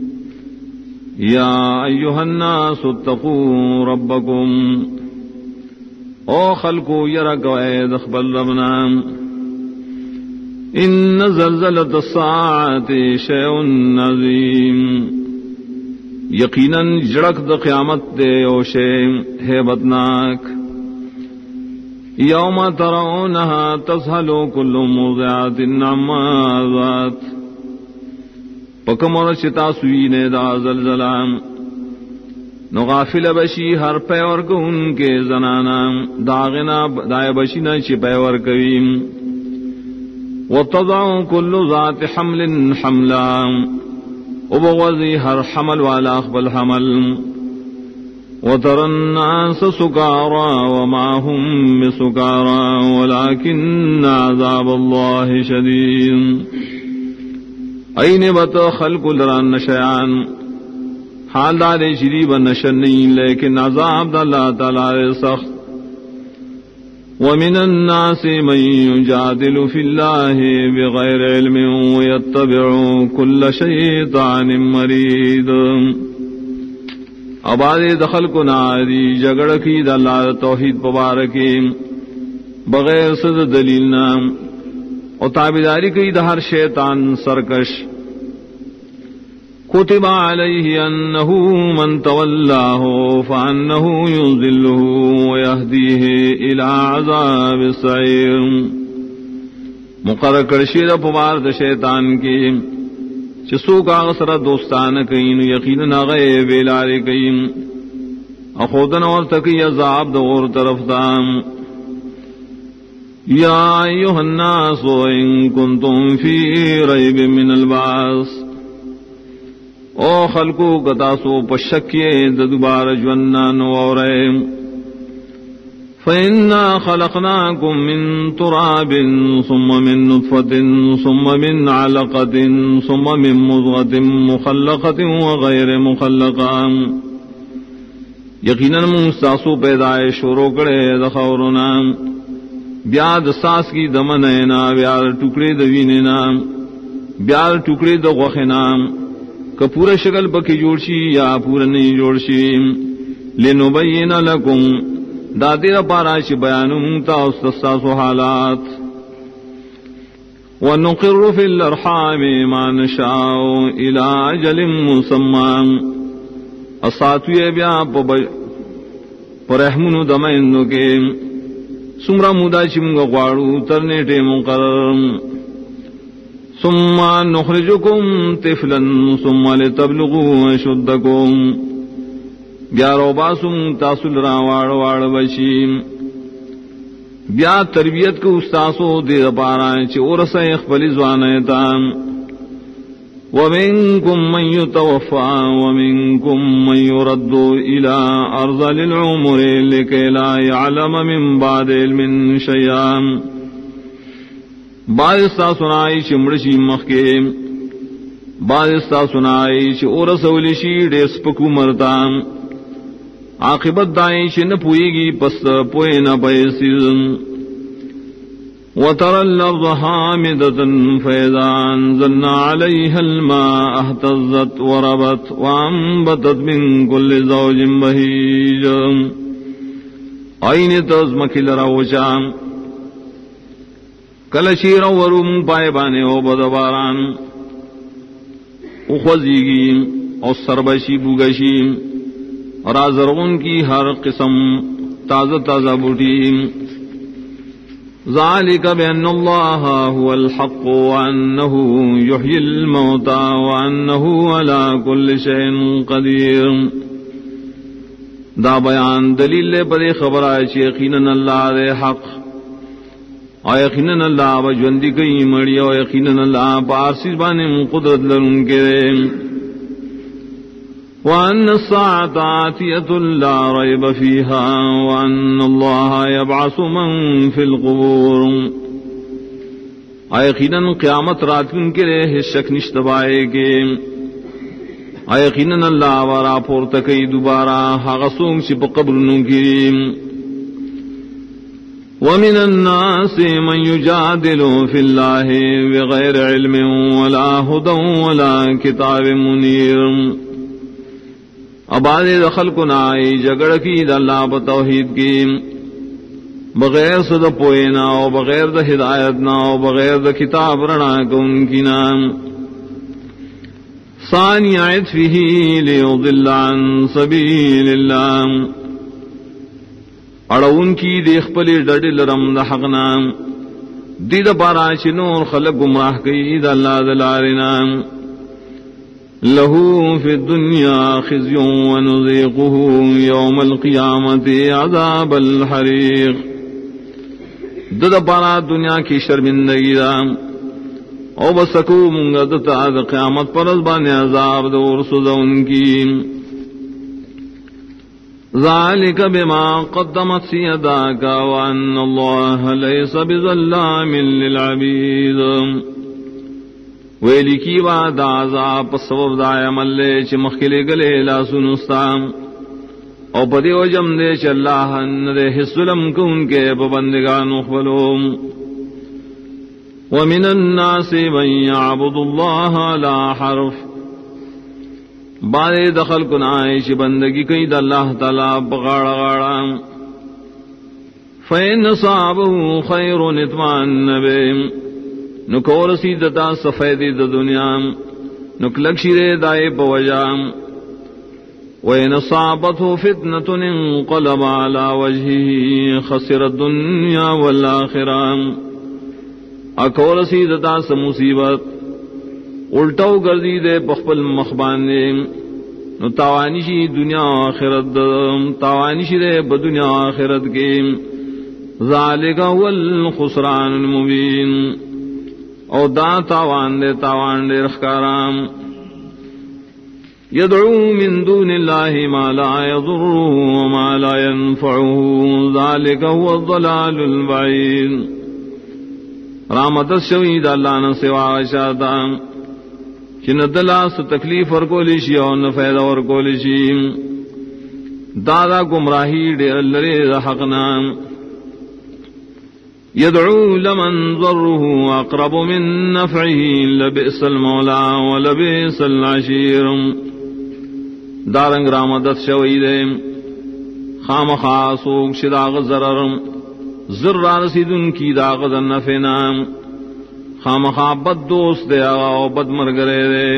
Speaker 3: یا ایہا الناس اتقوا ربکم. او خلقو یرکو اید اخبر ربنا. ان زلزلۃ الساعۃ شیء عظیم. یقیناً جڑک د قیامت دے اوشے ہیبتناک. یوم ترونہا تذہل کل مرضعۃ عما ارضعت. پکمر چتا سوئی نے دا زلزلام نو غافل بشی ہر پیور کو ان کے زنانا داغنا دائے بشی نہ چی پیور کویم. وتضع کل ذات حمل حملا. وبوزی ہر حمل والا اقبل حمل. وترى الناس سكارى وما هم بسكارى ولكن عذاب الله شديد. این بت خلق لران نشیان حال دار شریب نشن نہیں لیکن عذاب اللہ تعالی سخت.
Speaker 1: ومن الناس من يجادل في الله بغير علم ويتبع كل شيطان مريد.
Speaker 3: اباد دخل کو ناری جگڑ کی دلال توحید مبارکی بغیر صد دلیل نام اور تابعداری کی دہر شیطان سرکش.
Speaker 1: كتب عليه أنه من تولاه فأنه يضله ويهديه إلى عذاب السعير.
Speaker 3: مقرر کرشید پمار د شیطان کی چسو کا غسر دوستان کئین یقینا غیب الاری کئین اخودن اور تکی عذاب دور طرف دام.
Speaker 1: یا ایھا الناس ان کنتم فی ریب من البعث.
Speaker 3: او خلقو کتاسو پشکیے دوبارہ جونان اورے.
Speaker 1: فإنا خلقناكم من تراب ثم من نطفة ثم من علقة ثم من مضغة مخلقة وغير مخلقة.
Speaker 3: یقیناً مستاسو پیدائش شروع کرے دخورنا بیاد ساس کی دمنینا بیاد ٹکڑے دوینینا بیاد ٹکڑے دغوخنا کہ پورا شکل پکی جوڑشی یا پورا نہیں جوڑشی.
Speaker 1: لنبین لکم
Speaker 3: دادر پاراش بیانوں تا استاسو حالات.
Speaker 1: ونقر فی الارحام ما نشاء الى اجل مسمى.
Speaker 3: اساتوی بیا پرحمنو دمائندو کے سمرا مودا چمگا غوارو ترنیٹے مقرر.
Speaker 1: ثم نخرجكم طفلا ثم لتبلغوا اشدكم.
Speaker 3: بیارو باسم تاسل را واڑ واڑ بشیم بیا تربیت کو استاسو دیر پارا چی ارس اخبلی زوانیتا.
Speaker 1: ومنكم من يتوفى ومنكم من يرد إلى أرذل العمر لكي لا يعلم من بعد علم شيئا.
Speaker 3: بعض استا سنائی چی مڑشی مخکے بعض استا سنائی چی ارسولشی ڈیس پکو مرتا. عاقبت دائی چی نپوئی گی پس پوئی نپیسی.
Speaker 1: وترى الأرض هامدة فإذا أنزلنا عليها الماء اهتزت وربت وأنبتت من كل زوج بهيج.
Speaker 3: آئین تز مکل روچام کلشیر ورم پائے بانے او بدباران اخوزیگی اور سربشی بوگشی رازرون کی ہر قسم تازہ تازہ بوٹی.
Speaker 1: ذلك بأن الله هو الحق وأنه يحيي الموتى وأنه على كل شيء قدير.
Speaker 3: دا بیان دلیل پر خبر آئے یقیناً اللہ دے حق اور یقیناً اللہ بجوندی کئی مڑی اور یقیناً اللہ پارسی بانے قدرت لرن کے.
Speaker 1: وأن الساعة آتية لا ريب فيها وأن الله يبعث من في القبور.
Speaker 3: یقیناً قیامت رات ان کے رہے شک نشتبائے کے. یقیناً اللہ وارا پورتکئی دوبارہ حغسوں سے قبرنوں کی.
Speaker 1: ومن الناس من يجادل في الله بغير علم ولا هدى ولا كتاب منير.
Speaker 3: اباد دخل کو نائی جگڑ کی اللہ بتوحید کی بغیر صد پوئنا اور بغیر د ہدایت نہ اور بغیر د کتاب رنا کو ان کی نام.
Speaker 1: ثانی عطفه ليضل عن سبيل الله.
Speaker 3: اڑون کی دیکھ پلی ڈڈل رم د حق نام دید پارا چنور خلق گمراہ کی د اللہ دلارنا.
Speaker 1: له في الدنيا خزي ونذيقه يوم القيامة عذاب الحريق.
Speaker 3: دد پارا دنیا کی شرمندگی دا او بسکو منگا دتا دا قیامت پر ازبان عذاب دور سزا ان کی.
Speaker 1: ذلك بما قدمت يداك وأن الله ليس بظلام للعبيد.
Speaker 3: ویلی کی بات عذاب سبب دائے ملے چ مخلے گلے لا سنستام او پدی وجم دے چ اللہ نے ظلم کو ان کے بندگان خپلوم ومن الناس من يعبد الله على حرف بارے دخل کنائش بندگی کئی دا اللہ تعالی بغاڑا غاڑا فین صابه خیر اطمئن بهم نکور سیدتا سفیدی دا دنیا نکلکشی دائے بوجام وین صابته فتنة انقلب على وجهه خسر الدنیا والآخرہ اکور سیدتا سمصیبت الٹو گردی دے بخبل مخبانے نو تاوانشی دنیا آخرت تاوانشی دے بدنیا آخرت کے ذالک هو الخسران المبین او دا تاوان دے رخکارام یدعو من دون اللہ ما لا یضره وما لا ينفعه ذالک هو الضلال البعید رامت شوید اللہ نہ سوا شادا چن دلاس تکلیف اور کولیشی اور نفید اور کولیشی دادا گمراہی ڈیر لرے حقنا یدعو لمن ضره اقرب من نفعه لبئس المولا ولبئس العشیر دارنگ رامت شوید خام خاصوک شداغ ضررم ذرا رسیدن کی داغ نفنا خامخا بد دوست دے آغا بد مرگرے دے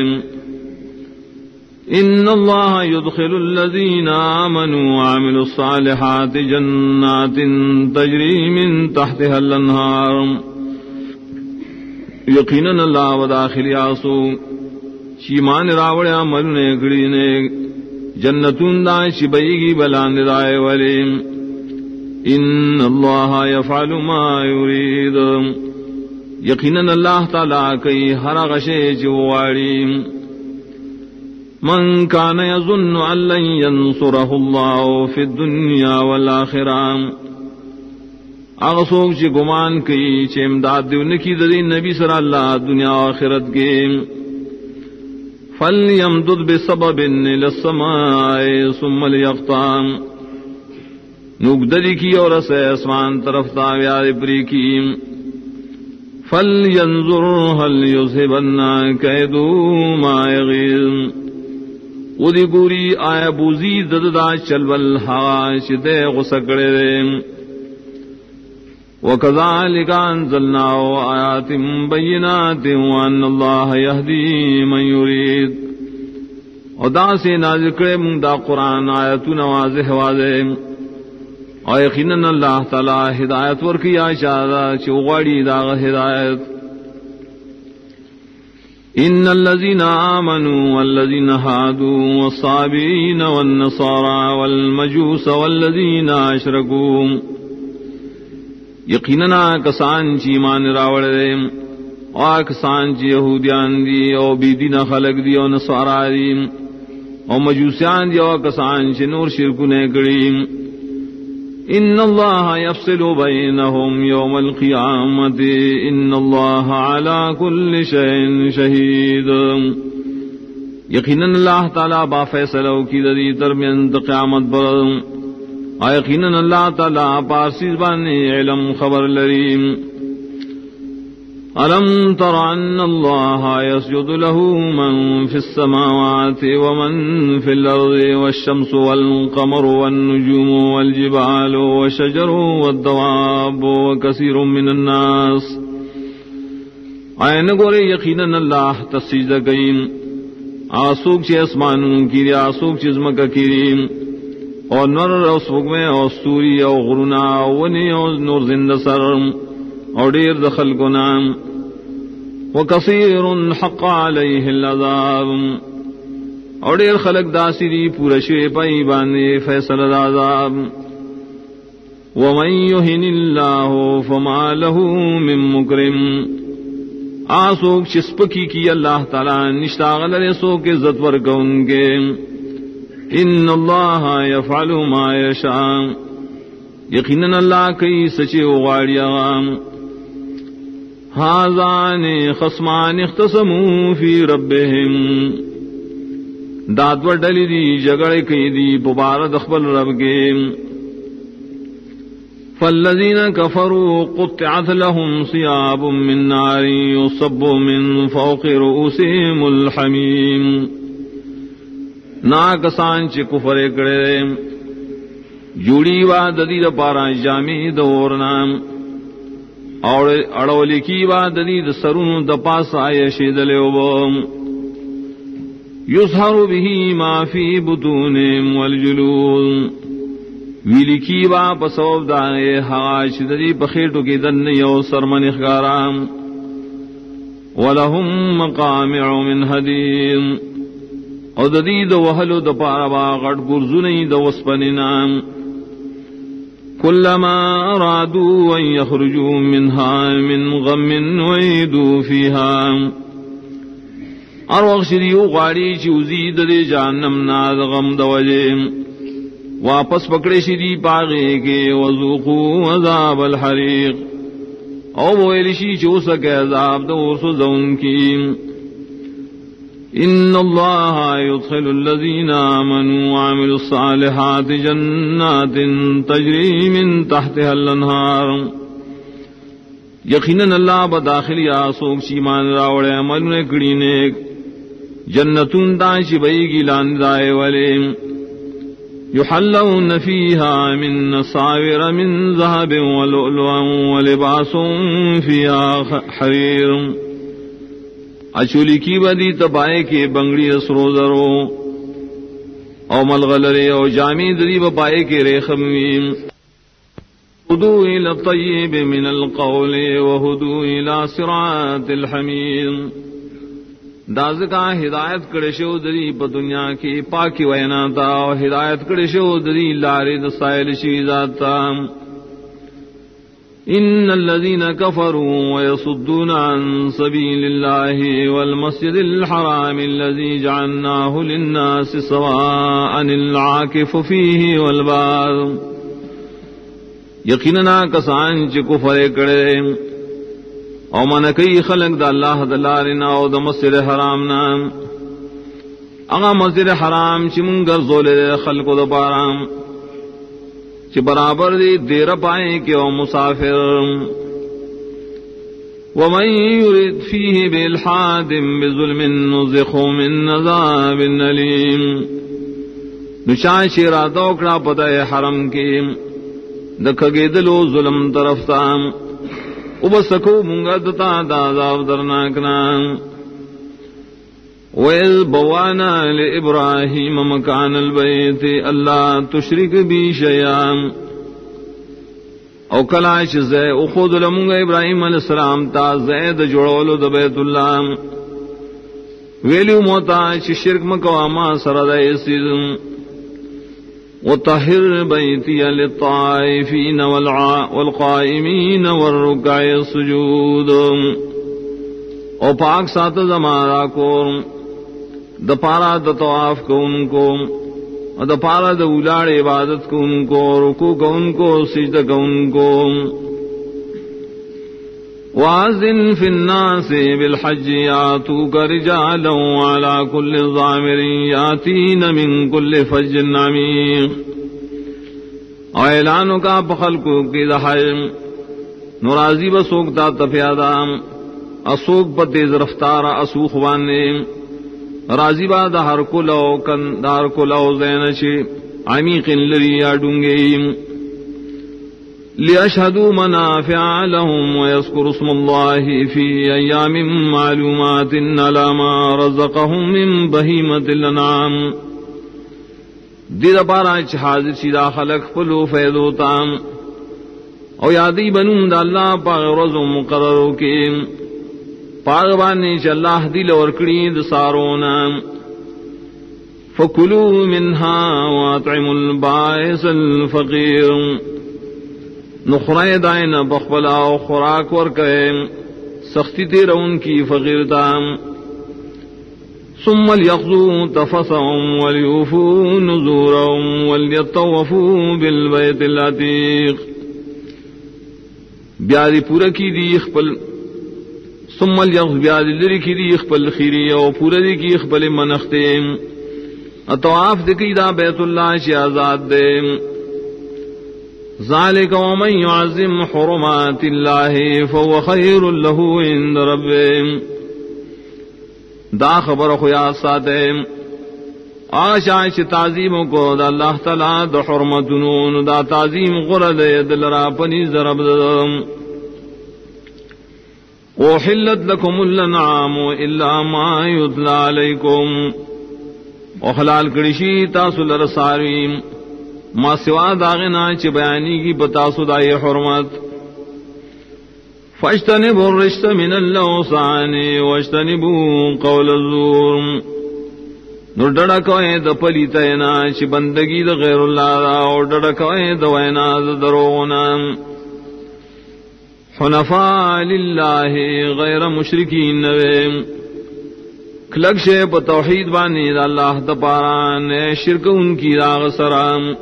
Speaker 3: ان اللہ يدخل الذین آمنوا وعملوا الصالحات جنات تجری من تحتها الانہار یقیناً اللہ و داخل آسو شیمان راوڑ عملنے گڑینے جنتون دا شبئیگی بلاند دائے ولیم ان اللہ یفعل ما یرید یقیناً اللہ تعالیٰ کئی ہر غشے جواری من کان یظن ان لن ینصرہ اللہ فی الدنیا والآخرہ اغسوک چی گمان کئی چی امداد دیو نکی دین نبی صلی اللہ دنیا و آخرت کے فلیمدد بسبب للسماء ثم لیقطام نگدری کی اور اسے اسمان طرف تاویار بری کی فلینظر هل یذهبن کیدو ما یغیظ ودی گوری آیا بوزی دددا چلول ہوا شدے غسکڑے دے وکذالک انزلنا آیات بینات وان اللہ یہدی من یرید ادا سے نازل کرے من دا قرآن آیتون واضح واضح اور یقیناً اللہ تعالی ہدایت ورکی آشادہ چوغاڑی داغ ہدایت ان الذين آمنوا والذين هادوا والصابئين والنصارى والمجوس والذين اشركوا یقیناً کسان چی ایمان راوڑ دے اور کسان چی یہودیان دی اور بیدین خلق دی اور نصارا دی اور مجوسیان دی اور کسان چی نور شرکنے کری ان اللہ یفصل بینہم یوم القیامت ان اللہ علی کل شیء شہید یقیناً اللہ تعالی با فیصلہ کی دی درمیان قیامت پر یقیناً اللہ تعالی پارسیز بانے علم خبر لریم الم تر ان اللہ یسجد له من فی السماوات ومن فی الارض والشمس والقمر والنجوم والجبال والشجر والدواب وکثیر من الناس آئین گورے یقیناً اللہ تسجدہ گئیم آسوک چی اسمانوں کی ری آسوک چی زمکہ کی ری اور نور اور سوگمے اور سوری اور غرونا ونی اور نور زندہ سر اور دیر دخل کو نام وکثیر حق علیہ العذاب اور دیر خلق داسری پورا شوے پائی بانے فیصل العذاب ومن یہن اللہ فما له من مکرم آسوک چسپکی کی اللہ تعالی نشتاغل رسوک عزت ورکون کے ان اللہ یفعل ما یشاء یقیناً اللہ کئی سچے اغاڑیا ہذان خصمان اختصموا فی ربہم دادور ڈلی دی جگڑے کی دی پبارد اخبر رب کے فالذین کفروا قطعت لهم ثياب من نار يصب من فوق رؤوسهم الحمیم نا کسان چ کفر کرے جوڑی وا ددی پارا جامی دورنا اور اڑولی کی وا ددی سرون د پاس آئے شیدلے وبم یظہر به ما فی بطونهم والجلود ویلی کی با پسوب دانے حاش ددی بخیٹو کی دن یو سرمن اخگارام ولهم مقامع من حدید او ددی دو وحلو دو پاربا غٹ گرزنی دو وسپننام کلما ارادو ان یخرجو منها من غم ویدو فیها اور وقشدیو غاڑی چوزی ددی جانم ناد غم دو وجیم واپس پکڑے شدی پاگے کے وذوقوا عذاب الحریق او ویلشی چوسک عذاب دور سزون کی ان اللہ يدخل الذین آمنوا وعملوا الصالحات جنات تجری من تحتها الانہار یقیناً اللہ بداخلی آسوک چیمان راوڑے عمل نے کڑی نیک جنتون دانچ بئی گی لاندائے والیم يحلون فيها من أساور من ذهب ولؤلؤا ولباسهم فيها حرير اچولی کی بدی تبائے کے بنگڑی اسرو زرو او ملغلرے او جامی دری بپائے کے ریخمیم هدوا إلى الطيب من القول وهدوا إلى صراط الحميد داز کا ہدایت کڑے شو دری پ دنیا کی پاکی وینا تا اور ہدایت کڑے شو دری لارے دسائل شیزات تا ان الذين كفروا ويصدون عن سبيل الله والمسجد الحرام الذي جعلناه للناس سواء العاكف فيه والباد یقینا کسان چ کفر کڑے او من کئی خلق دا اللہ دلارنا او دا مسجد حرام نام اغا مسجد حرام چی منگر زولے خلق دا پارام چی برابر دی دیر پائیں کہ او مسافر ومن یرد فیہ بالحاد بظلم نزخو من عذاب علیم نشان شیرہ دوکڑا پتہ حرم کی دکھگے دلو ظلم طرف تام وبسکو منگا دتا دازاب درناکنا وَإِذْ بَوَّأْنَا لِإِبْرَاهِيمَ مَكَانَ الْبَيْتِ أَلَّا تُشْرِكْ بِي شَيْئًا او کلاش زے اخود لمنگا ابراہیم علیہ السلام تا زید جوڑولو دا بیت اللہ ویلیو موتا چی شرک مکواما سرد ایسیزم وطهر بيتي للطائفين والقائمين والركع السجود او پاک سات زمارا کو دپارا د طواف کو ان کو دپارا د اولاد عبادت کو ان کو رکوع کو ان کو سجدہ کو ان کو وَأَذِّنْ فِي النَّاسِ بِالْحَجِّ يَأْتُوكَ رِجَالًا وَعَلَى كُلِّ ضَامِرٍ يَأْتِينَ مِنْ كُلِّ فَجٍّ عَمِيقٍ او اعلانو کا پخلقو کی دحج نرازی بسوکتا تفیادا اسوک پتیز رفتار اسوخ بانے رازی با دہر کلو کن دار کلو زینشی عمیق لریا ڈونگیم لِيَشْهَدُوا مَنَافِعَ لَهُمْ وَيَذْكُرُوا اسْمَ اللَّهِ فِي أَيَّامٍ مَّعْلُومَاتٍ عَلَى مَا رَزَقَهُم مِّن بَهِيمَةِ الْأَنْعَامِ دیر پارا حاضر شیدہ خلق پلو فیضو تام او یادی بنوں دا اللہ پاغ روزو مقررو کے پاغبانی چا اللہ دل ورکڑی دسارونا فَكُلُوا مِنْهَا وَأَطْعِمُوا الْبَائِسَ الْفَقِيرَ نخرائے دائن بخبلا و خوراک ورکے سختی تیرہ ان کی فقیرتام ثم لیقضوا تفثهم ولیوفوا نذورهم ولیطوفوا بالبیت العتیق بیادی پورا کی دی اخپل ثم لیقض بیادی لری کی دی اخپل خیری و پورا دی کی اخپل منختیم اطواف دکی دا بیت اللہ چی آزاد دے ذالک ومن يعظم حرمات اللہ فهو خیر له عند ربه دا خبر خیاد ساتے آشائش تعظیم کو دا اللہ تعالی دا حرمتنون دا تعظیم غرد دل را پنی ضرب دم وحلت لکم الانعام الا ما یتلا علیکم وحلال کرشی تاسو لرسارویم ما سوا داغنا چی بیانی کی بتاسو دائی حرمت فاجتنبوا الرجس من اللوثان واجتنبوا قول الزور نو ڈڑا کوئے دا پلیتینا چی بندگی دا غیر اللہ دا اور ڈڑا کوئے دا وینا دا دروغنا حنفاء للہ غیر مشرکین نوے کلک شے پا توحید بانی دا اللہ دا پاران شرک ان کی راغ سرام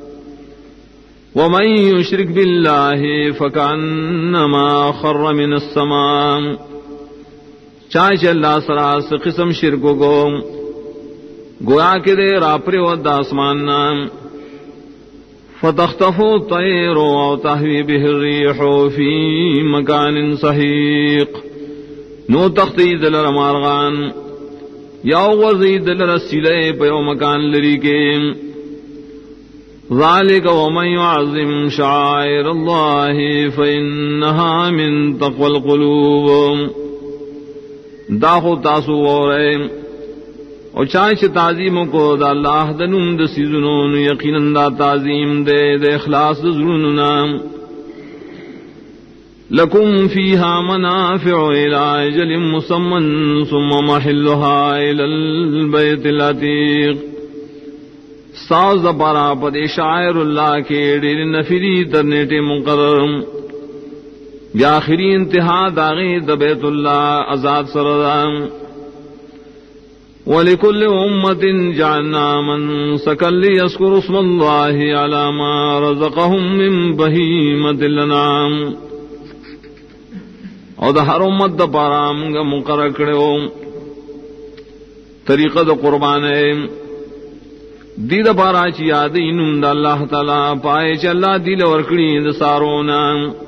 Speaker 3: ومن يشرك بالله فكأنما خر من السماء چاہے اللہ سراس قسم شرکو کو گویا کے دے راپر ود آسمان نام فتخطفو الطير او تهوي به الريح في مكان سحيق نو تختی دلر مارغان یا وزی دلر سیلے پیو مکان لری کے ذالک ومن يعظم شعائر اللہ فإنها من تقوى القلوب داخو تاسو ورے اور چاہش تعظیم کو دا اللہ دنم دا سیزنون یقیناً دا تعظیم دے دے اخلاص ذروننا لکم فیہا منافع الى اجل مسمن ثم محلها الى البیت العتیق ساز دپارا پدے شاعر اللہ کے ڈیر نفری ترنیٹ مقرر بیاخری انتہا داغی دا بیت اللہ آزاد سردام وَلِكُلِّ أُمَّةٍ جَعَلْنَا مَنسَكًا لِيَذْكُرُوا اسْمَ اللَّهِ عَلَى مَا رَزَقَهُم مِّن بَهِيمَةِ الْأَنْعَامِ اور دا ہر امت دا پارا منگا مقرر کرے ہو طریقہ دا قربان ہے دی دا پارا چی یادی نم دا اللہ تعالی پائے چا اللہ دیل ورکڑی دا سارونا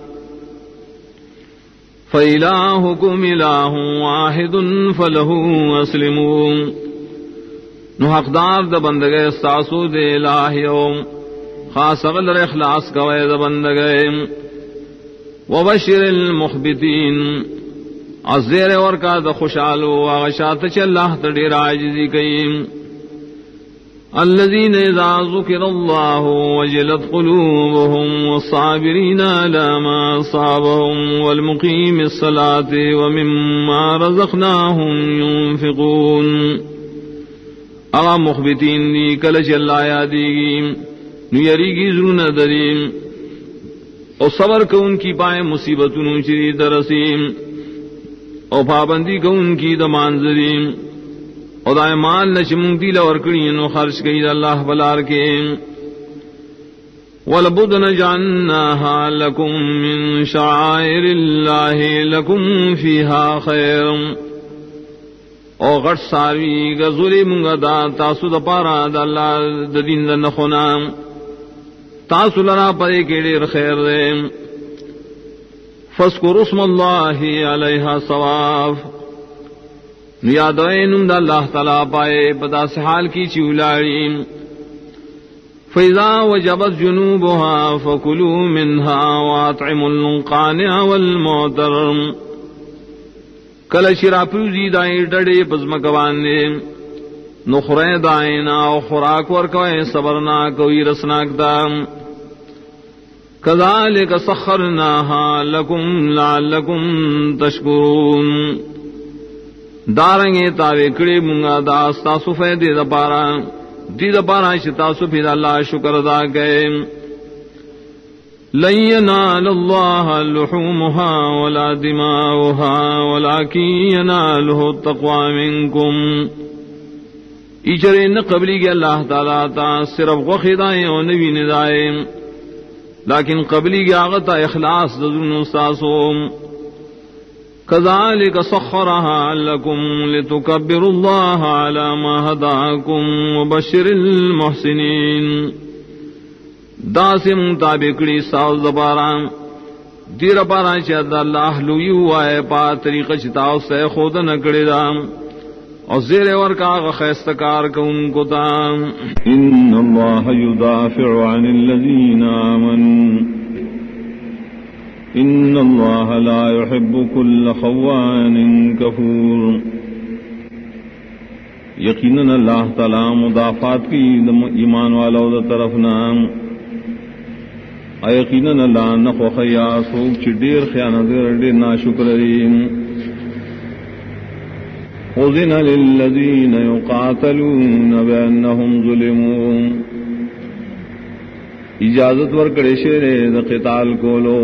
Speaker 3: فَإِلَٰهُكُمْ إِلَٰهٌ وَاحِدٌ فَلَهُ أَسْلِمُوا نو حقدار دا بندگے استاسو دے الہیو خاص غلر اخلاص کوئے دا بندگے وَبَشِّرِ الْمُخْبِتِينَ عزیر ورکا دا خوشالو آغشات چا اللہ تڑیر عاجزی کئیم الذين إذا ذكر الله وجلت قلوبهم والصابرين على ما أصابهم والمقيم الصلاة ومما رزقناهم ينفقون اغا مخبتین دی کلچ اللہ یادیگی نیریگی ذرون دریم اور صبر کو ان کی پائے مصیبتوں چری درسیم اور پابندی کو ان کی دمانزریم اور دائیں مال نچمون دیل ورکڑین و خرچ گئی اللہ بلار کے وَلَبُدْنَ جَعَلْنَاهَا لَكُمْ مِنْ شَعَائِرِ اللَّهِ لَكُمْ فِيهَا خَيْرٌ اور غٹ ساروی گزولی منگا دا تاسو دا پارا دا اللہ دا دین دا نخونا تاسو لنا پرے کیڑیر خیر دے فَاذْكُرُوا اسْمَ اللَّهِ عَلَيْهَا صَوَافٍ یادوئے دا اللہ تعالیٰ پائے پدا سے حال کی چیولاڑی فَإِذَا وَجَبَتْ جُنُوبُهَا فَكُلُوا مِنْهَا وَأَطْعِمُوا الْقَانِعَ وَالْمُعْتَرَّ کل شراپوزی دائیں ڈڑے پزمکوانے نخرے دائنا و خوراک ورکوئے صبرنا کوئی رسناک دام كَذَلِكَ سَخَّرْنَاهَا لَكُمْ لَعَلَّكُمْ تَشْكُرُونَ دارنگے تاوے کڑے منگا دا استاسو فیدے دا پارا دی دا پارا شتاسو پھر اللہ شکر دا گئے لن ينال الله لحومها ولا دماؤها ولكن يناله التقوى منكم ایچرے نہ قبلی کے اللہ تعالیٰ تا صرف غخدائیں اور نبی ندائیں لیکن قبلی کے آغتا اخلاص دزن استاسو
Speaker 1: كذلك سخرها لكم لتكبروا الله على ما هداكم وبشر المحسنين. داسم مطابقی ساز زباران دیر پارا چد اللہ لوی وائے پا طریقہ چتاو سے خود نکڑی دام اور زیر ورکا خیستکار کو ان کو تام.
Speaker 3: ان اللہ یدافع عن الذین آمنوا ان اللہ لا يحب كل خوان کفور. یقیناً اللہ تعالی مدافعات کی ایمان والوں دا طرف نام یقیناً اللہ نخو خیاس ہوک چی دیر خیانت دیر ناشکرین. اذن للذین یقاتلون بانہم ظلمون. اجازت ورکڑے شیرے دا قتال کولو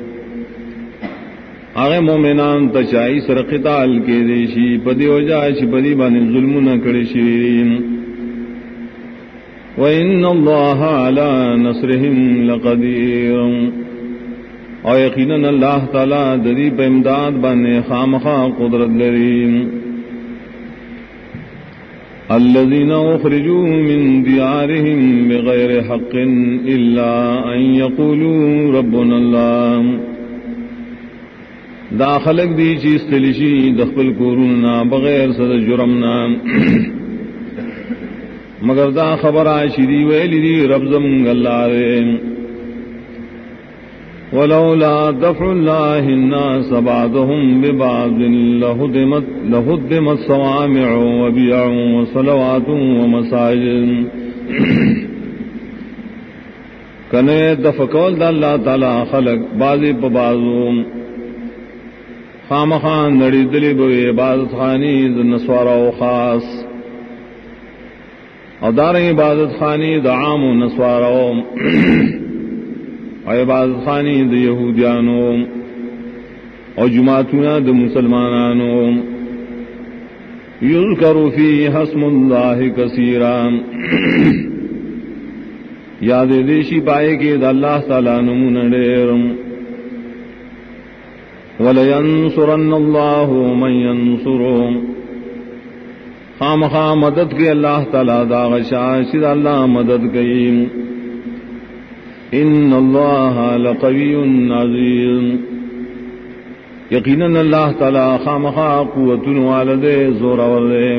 Speaker 3: آغے مومنان تچائی سر قتال کے دیشی پدی ہو جائے چی پدی بانی ظلم نہ کڑے شیرین. وَإِنَّ اللَّهَ عَلَى نَصْرِهِمْ لَقَدِيرٌ. اور یقیناً اللہ تعالیٰ دری پہ امداد بانے خامخا قدرت لریم. الَّذِينَ أُخْرِجُوا مِن دِيَارِهِمْ بِغَيْرِ حَقٍّ إِلَّا أَن يَقُولُوا رَبُّنَا اللَّهُ. دا خلق دی چیز تلشی دخل کورنا بغیر صد جرمنا مگر دا خبر آشی ویلی دی رب زمانگ اللہ رے. ولولا دفع اللہ الناس بعضهم ببعض لهدمت صوامع وبيع وصلوات ومساجد. کنے دفقول دا اللہ تعالی خلق بعضی پا بعضوں خام خان نڑی دلی بوی عبادت خانی نسوارا و خاص اور داریں عبادت خانی دا عام و نسوارا اور عبادت خانی دا یہودیانو اور جماعتنا دا مسلمانانو. یذکر فی حسم اللہ کثیرا. یاد دیشی پائے کہ دا اللہ تعالیٰ نمون ڈیرم. وَلَيَنْصُرَنَّ اللَّهُ مَنْ يَنْصُرُهُ. خامخا مدد کے اللہ تعالیٰ دا غشاشد اللہ مدد کئیم. ان اللہ لقوی عزیز. یقیناً اللہ تعالیٰ خامخا قوت والد زور ورد.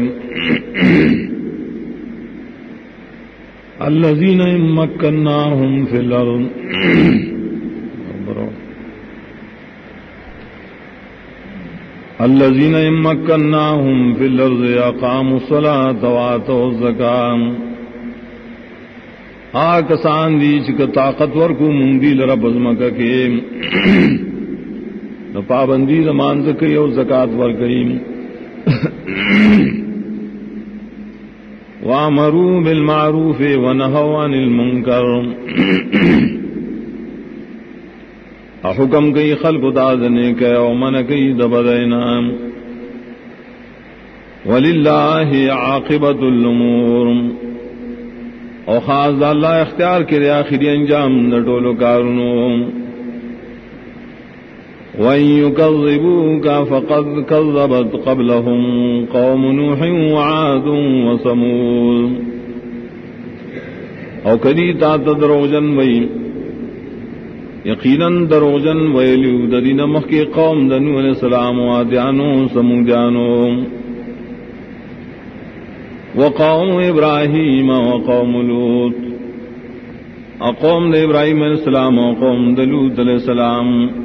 Speaker 3: الذین مکناہم فی الارض. الذين مكناهم في الأرض أقاموا الصلاة وآتوا الزكاة. کسان دی چک طاقت ورکو مندی لرب ازمکا کے نو پابندی زمان زکی و زکاة ورکیم. وامروا بالمعروف ونهوا عن المنکر. حکم کئی خلق دادنے کے او من کئی دبدینا. وللہ عاقبت الامور. او خاص اللہ اختیار کرے آخری انجام نٹولو کارنو. وَإِن يُكَذِّبُوكَ فَقَدْ كَذَّبَتْ قَبْلَهُمْ قَوْمُ نُوحٍ وَعَادٌ وَثَمُودُ. او کدی تا تدروجن وئی یقیناً دروجن ویلیو ددین مخ کی قوم دنو علیہ السلام و عادیانو سمودیانو. وقوم ابراہیم وقوم لوط. اقوم د ابراہیم علیہ السلام وقوم د لوط علیہ السلام.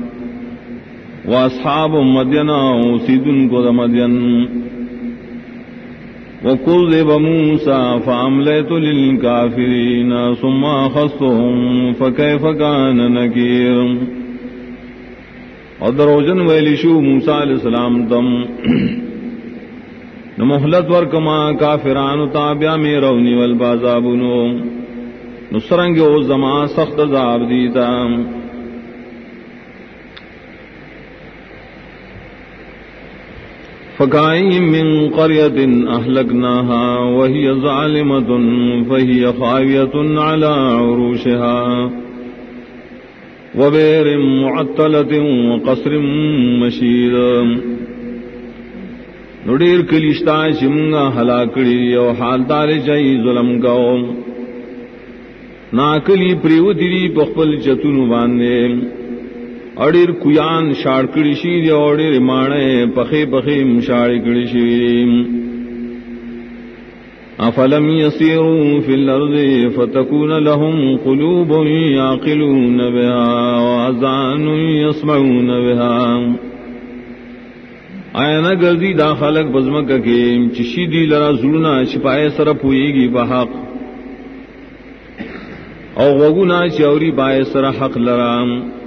Speaker 3: واصحاب مدین سیدن کو د مدین. وَكُذِّبَ مُوسَى فَأَمْلَيْتُ لِلْكَافِرِينَ ثُمَّ أَخَذْتُهُمْ فَكَيْفَ كَانَ نَكِيرٌ. اور دروجن ویلیشو موسیٰ علیہ السلام تم نمحلت ورکما کافران تابع میں رونی والبازابنو نسرنگ او زمان سخت عذاب دیتا. فَكَأَيِّن مِّن قَرْيَةٍ أَهْلَكْنَاهَا وَهِيَ ظَالِمَةٌ فَهِيَ خَاوِيَةٌ عَلَى عُرُوشِهَا
Speaker 1: وبئر معطلة وقصر مشيد نډیر کلیشتا چمغا هلاکړي او حالدار چي ظلم کو ناکلی پریوتی په خپل چتونو باندې اړیر کویان شاړکړي شي دی اړیر مانه پخې پخې مشاړې کړي شي افلم يسيروا في الارض فتكون لهم قلوب يعقلون بها واذان يسمعون بها آیا گردی دا خلق بزمک کے چشی دی لرا زلنا چھپائے سر پوئیگی بحق او وگنا چوری بائے سر حق لرا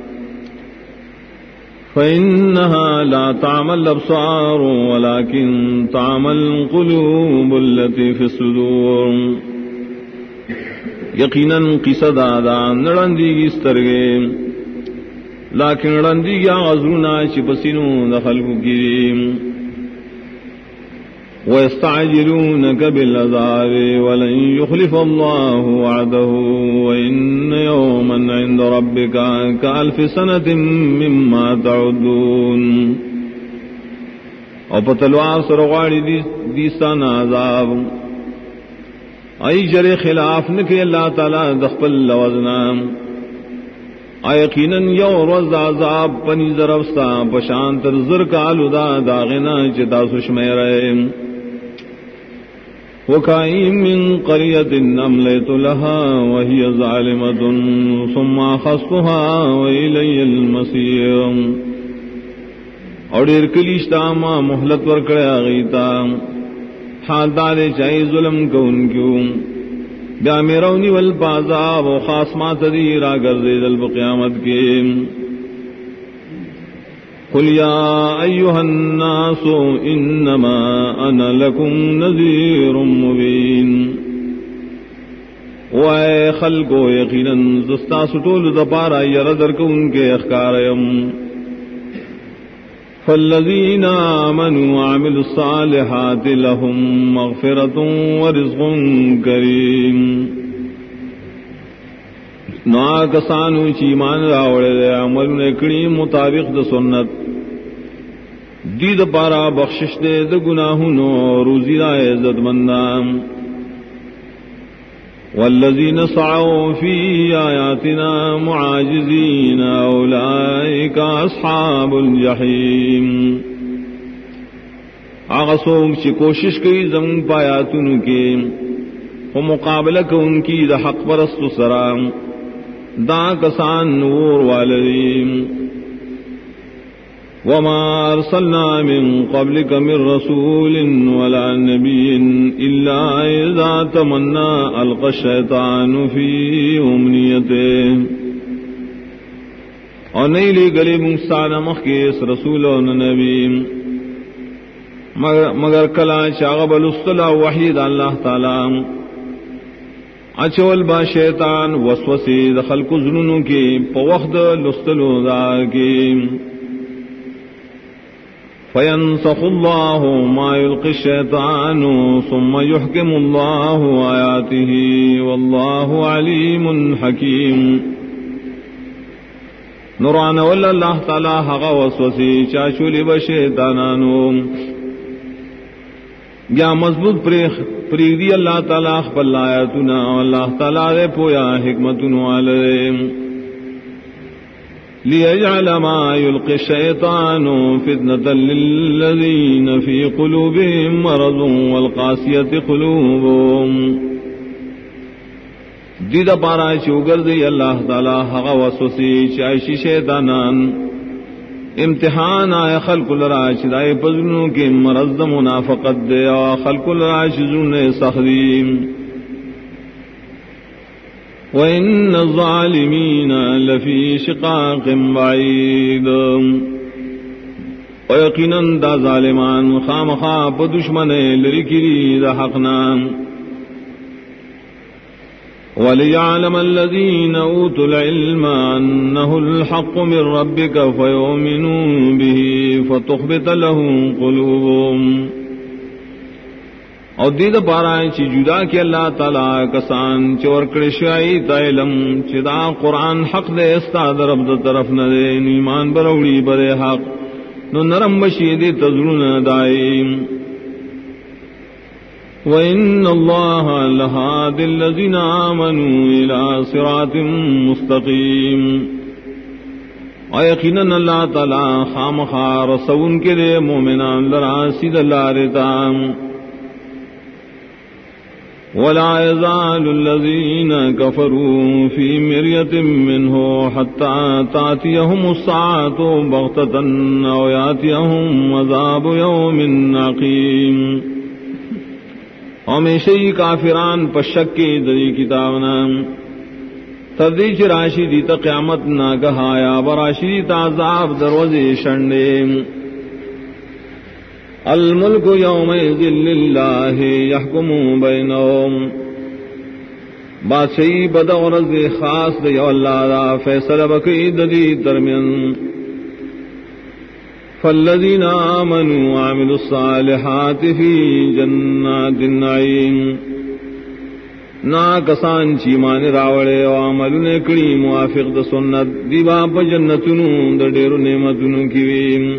Speaker 1: فإنها لا تعمل الأبصار ولكن تعمل القلوب التي في الصدور یقینا قصہ دادا نڑندی استرگے لیکن رندی گیا غزرونا چپسینو دخلقو کریم وَيَسْتَعْجِلُونَكَ بِالْعَذَابِ وَلَنْ يُخْلِفَ اللَّهُ وَعْدَهُ وَإِنَّ يَوْمًا عِنْدَ رَبِّكَ كَأَلْفِ سَنَةٍ مِّمَّا تَعُدُّونَ او پتلوار سرغاڑی دیستان عذاب ای جرے خلاف نکے اللہ تعالی دخپل لوزنام یقیناً یو روز عذاب پنی ذرفستا پشانتر زر کالو دا داغنا چتا سشمے رہے وَكَأَيِّن مِّن قَرْيَةٍ أَمْلَيْتُ لَهَا وَهِيَ ظَالِمَةٌ ثُمَّ أَخَذْتُهَا وَإِلَيَّ الْمَصِيرُ اور ارکلیشتا ما محلت ورکڑے آغیتا حال دارے چاہی ظلم کو ان کیوں بیا میرونی والبعضاب و خاصمات دی را گردے دل بقیامت کے قل یا ایوہا الناس انما انا لکم نذیر مبین وائے خلقو یقیناً زستا سٹول دپارا یردر کو ان کے اخکاریم فالذین آمنوا وعملوا الصالحات لهم مغفرة ورزق کریم نا کسانو چیمان راوڑے دے عمل نکڑی مطابق دا سنت دید پارا بخشش دے دا گناہنو روزی دا عزت مندام والذین سعوا فی آیاتنا معاجزین اولئک اصحاب الجحیم آغا سوک چی کوشش کی زمون پایاتونو کی و مقابلہ کو ان کی دا حق پرست سرام دا کسان نور والدیم وما ارسلنا من قبلك من رسول ولا نبي الا اذا تمنى القى الشيطان في امنيته اور نہیں لے گلے منسان مخیس رسول و نبی مگر کلا چاغب الصلا وحید اللہ تعالی اچول با شیطان وسوسے دخل کو ظنونوں کے پوخد لستلو دا کے فینسخ اللہ ما یلقی الشیطان ثم یحکم اللہ آیاته واللہ علیم حکیم نوران واللہ تعالی حقا وسوسی چاچولی بشیطانانو یا مضبوط پریدی اللہ تعالی خپل آیاتنا اللہ تعالی دے پویا حکمتنو علیہم لِيَجْعَلَ مَا يُلْقِي الشَّيْطَانُ فِتْنَةً لِلَّذِينَ فِي قُلُوبِهِمْ مَرَضٌ وَالْقَاسِيَةِ قُلُوبُهُمْ دیدہ پارا چوگر دی اللہ تعالی حقا وسوسی چائشی شیطانان امتحان آئے خلق لرا چدائے پزنوں کے مرض منافقت دے خلق لرا چزن سخدیم وَإِنَّ الظَّالِمِينَ لَفِي شِقَاقٍ بَعِيدٍ وَيَقِينًا دا ظالمان خامخا پا دشمن لرکری دا حقنا وَلِيَعْلَمَ الَّذِينَ أُوتُوا الْعِلْمَ أَنَّهُ الْحَقُّ مِنْ رَبِّكَ فَيُؤْمِنُوا بِهِ فَتُخْبِتَ لَهُ قُلُوبُهُمْ اور دید پارائیں چی جدا کی اللہ تعالی کسان چور کرشائی تا علم چی دا قرآن حق دے استاد رب دا طرف ندے ایمان بروڑی برے حق نو نرم بشید تذرون دائیم وَإِنَّ اللَّهَ لَهَادِ الَّذِينَ آمَنُوا إِلَى صِرَاطٍ مُسْتَقِيمٍ اور یقیناً اللہ تعالی خامخا رسول کے لئے مومنان لرا سید اللہ رتام وَلَا يَزَالُ الَّذِينَ كَفَرُوا فِي مِرْيَةٍ مِّنْهُ حَتَّى تَأْتِيَهُمُ السَّاعَةُ بَغْتَةً أَوْ يَأْتِيَهُمْ عَذَابُ يَوْمٍ عَقِيمٍ ہمیشہ ہی کافران پشک کی دری کتابنا تردیچ راشی دیتا قیامت نہ گہایا براشی دیتا عذاب دروازے شنڈے الملک یومئذ للہ یحکم بینہم بادشاہی بدغرض خاص دیو اللہ دا فیصلہ بکی دی درمیان فالذین آمنوا وعملوا الصالحات فی جنات النعیم نا کسان چی مان راوڑے و عمل نکڑی موافق دا سنت دیبا پا جنتنو دا دیر نعمتنو کیویم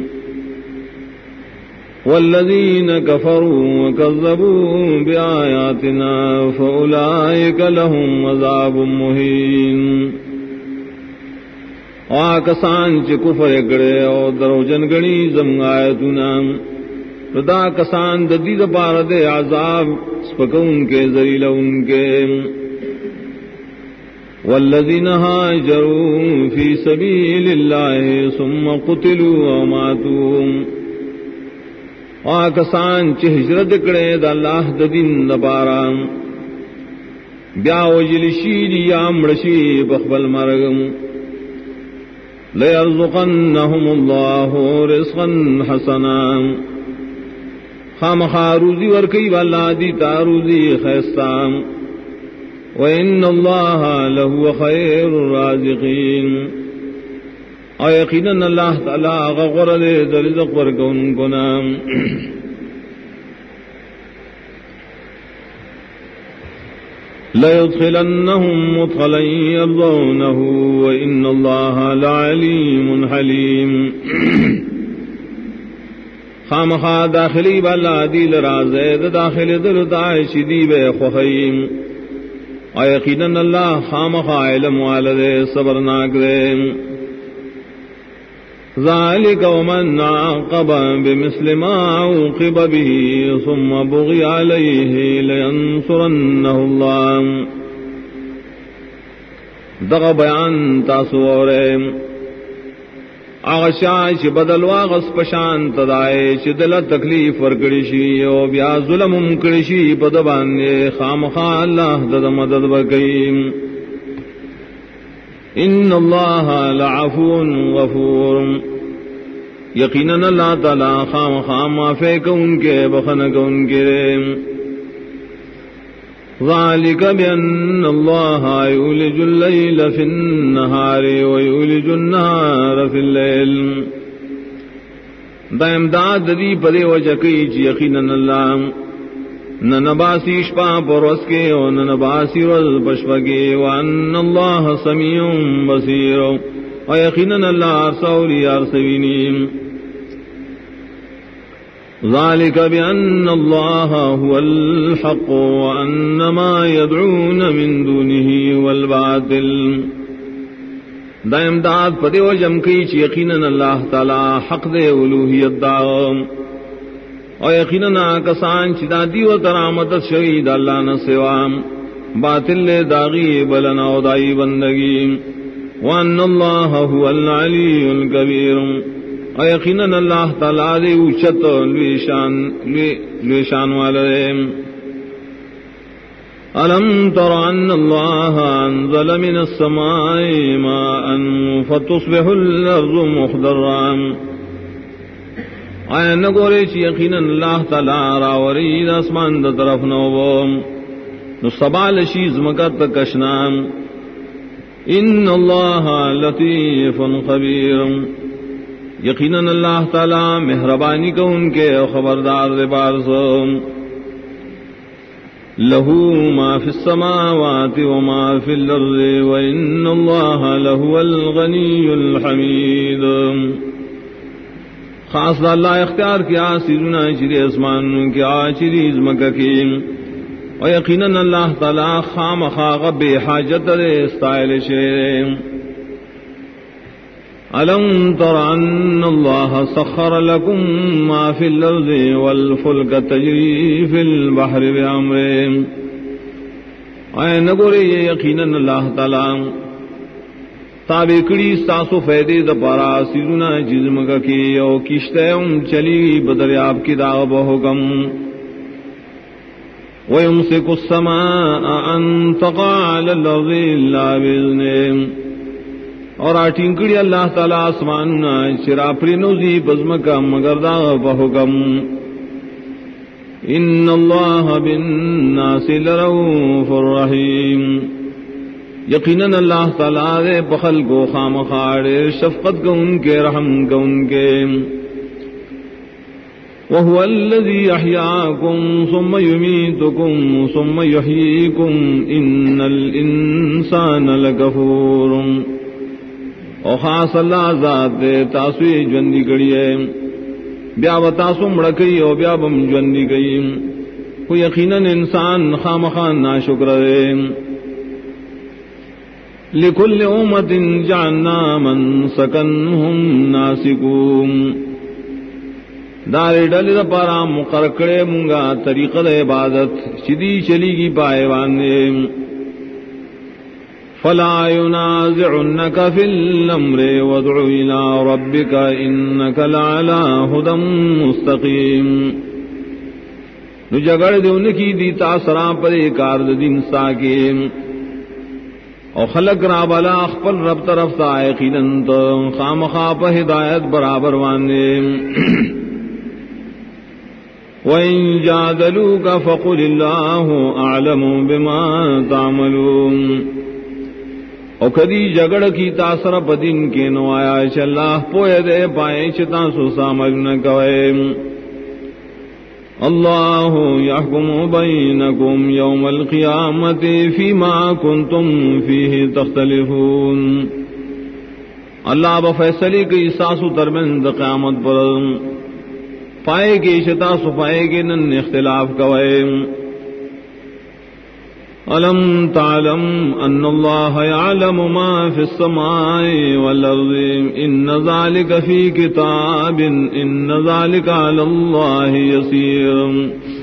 Speaker 1: والذین کفروا وکذبوا بآیاتنا فاولئک لهم عذاب مہین کسان چی کفر اکڑے اور دروجن گڑی زمگ آیتنا ردا کسان ددید پارد عذاب سپکون کے ذلیل ان کے والذین ہاجروا فی سبیل اللہ ثم قتلوا وماتوا کسان چی ہجرت اکڑے دا اللہ ددین دپارا بیا وجلشی یا مرشی بخبل مرگم لَيَرْزُقَنَّهُمُ اللَّهُ رِزْقًا حَسَنًا خامخا روزی ورکی والا دیتا روزی خیستان وَإِنَّ اللَّهَ لَهُوَ خَيْرُ الرَّازِقِينَ اور یقیناً اللہ تعالی غور دے رزق ورکون کنا لَيُدْخِلَنَّهُمْ مُدْخَلًا يَرْضَوْنَهُ وَإِنَّ اللَّهَ لَعَلِيمٌ حَلِيمٌ خامخا داخلی والا دیل رازید داخل دل داعش دیب خخیم اور یقیناً اللہ خامخا علم والد صبرناک دے ذالک ومن عاقب بمثل ما عوقب به ثم بغي عليه لينصرنه الله دغ بیان تاسو اور آغشاش بدل واغس پشان تدائے شدل تکلیف ورکڑشی او بیا ظلم مکڑشی بدبانے خامخا اللہ دد مدد بکیم ان اللہ لعفو غفور یقیناً اللہ تعالی خام خام معافی کو ان کے بخن کو ان کے ذالک بأن اللہ یولج اللیل فی النہار ویولج النہار فی اللیل دا امداد دی پدے وجہ کی چی یقیناً اللہ ننباسی شپا پروس کے و ننباسی روز پشپا کے وان اللہ سمیع بصیر و یقیناً اللہ ارسولی ارسوینی ذالک بأن اللہ هو الحق وان ما يدعون من دونه والباطل دا امداد پدے وجہ کی چی یقیناً اللہ تعالی حق دے الوہیت داغم اور یقیناً کسان چدا دیو ترامت شہید اللہ نہ سوام باطل داغی بلنا ودائی بندگی وان اللہ هو العلی الکبیر اور یقیناً اللہ تعالی دے اوچت لویشان والے الم تر ان اللہ انزل من السماء ماء فتصبح الارض مخضرا آیا نگورے چی یقیناً اللہ تعالی راوری اسمان دا طرف نوبو نو سبال شیز مکت کشنام ان اللہ لطیف خبیر یقیناً اللہ تعالی مہربانی کو ان کے خبردار دے بارسو له ما في السماوات وما في الأرض وإن الله لهو الغني الحميد. خاص اللہ اختیار کیا سیدنا چری اسمان کیا چری مکہ کی، اور یقیناً اللہ تعالی خام خاغ بے حاجت استائل شیر. ألم تر أن الله سخر لكم ما في الأرض والفلك تجري في البحر بأمره. اے نگورے یقیناً اللہ تعالی تابع کڑی ساسو فیدے دا پارا سیدنا جزمگا کی او کشتیم چلی بدریاب کی دا بحکم. وَيُمْسِكُ السَّمَاءَ أَن تَقَعَ عَلَى الْأَرْضِ إِلَّا بِإِذْنِهِ. اور آٹینکڑی اللہ تعالی آسماننا چرا پرینوزی بزمکا مگر دا بحکم. ان اللہ بالناس لرؤوف الرحیم. یقیناً اللہ تعالی دے بخل کو خامخواڑ شفقت کو ان کے رحم کو ان کے. وَهُوَ الَّذِي أَحْيَاكُمْ ثُمَّ يُمِيتُكُمْ ثُمَّ يُحْيِيكُمْ إِنَّ الْإِنسَانَ لَكَفُورٌ. او خاص اللہ ذات دے تاسوی جوندی کڑی ہے بیا و تاسو مڑکئی او بیا بم جوندی گئی. کو یقیناً انسان خامخان ناشکر ہے. لِكُلِّ أُمَّةٍ جَعَلْنَا مَنْسَكًا هُمْ نَاسِكُوهُ. دار ڈل دا پارا مقرکڑے مونگا طریقہ دا عبادت چدی چلی گی پائے واندے. فلا ينازعنك في الأمر وادع إلى ربك إنك لعلى هدى مستقيم. نو جگڑ دیون کی دیتا سرا پر کار دین ساکیم او خلق را بلا اخپل رب طرف تا یقیناً تو خامخا پہ ہدایت برابر وانے. وَإِن جَادَلُوكَ فَقُلِ اللَّهُ أَعْلَمُ بِمَا تَعْمَلُونَ. او کدی جگڑ کی تاثر پدین کے نو آیا چ اللہ پوئے دے پائے چتا سو سامج نہ کوئے. اللہ یحکم بینکم یوم القیامت فیما کنتم فیہ تختلفون. اللہ بفیصلی کی ساسو ترمند قیامت پر پائے کی چتا سو پائے گی نن اختلاف کوئے. أَلَمْ تَعْلَمْ أَنَّ اللَّهَ يَعْلَمُ مَا فِي السَّمَاءِ وَالْأَرْضِ إِنَّ ذَلِكَ فِي كِتَابٍ إِنَّ ذَلِكَ عَلَى اللَّهِ يَسِيرٌ.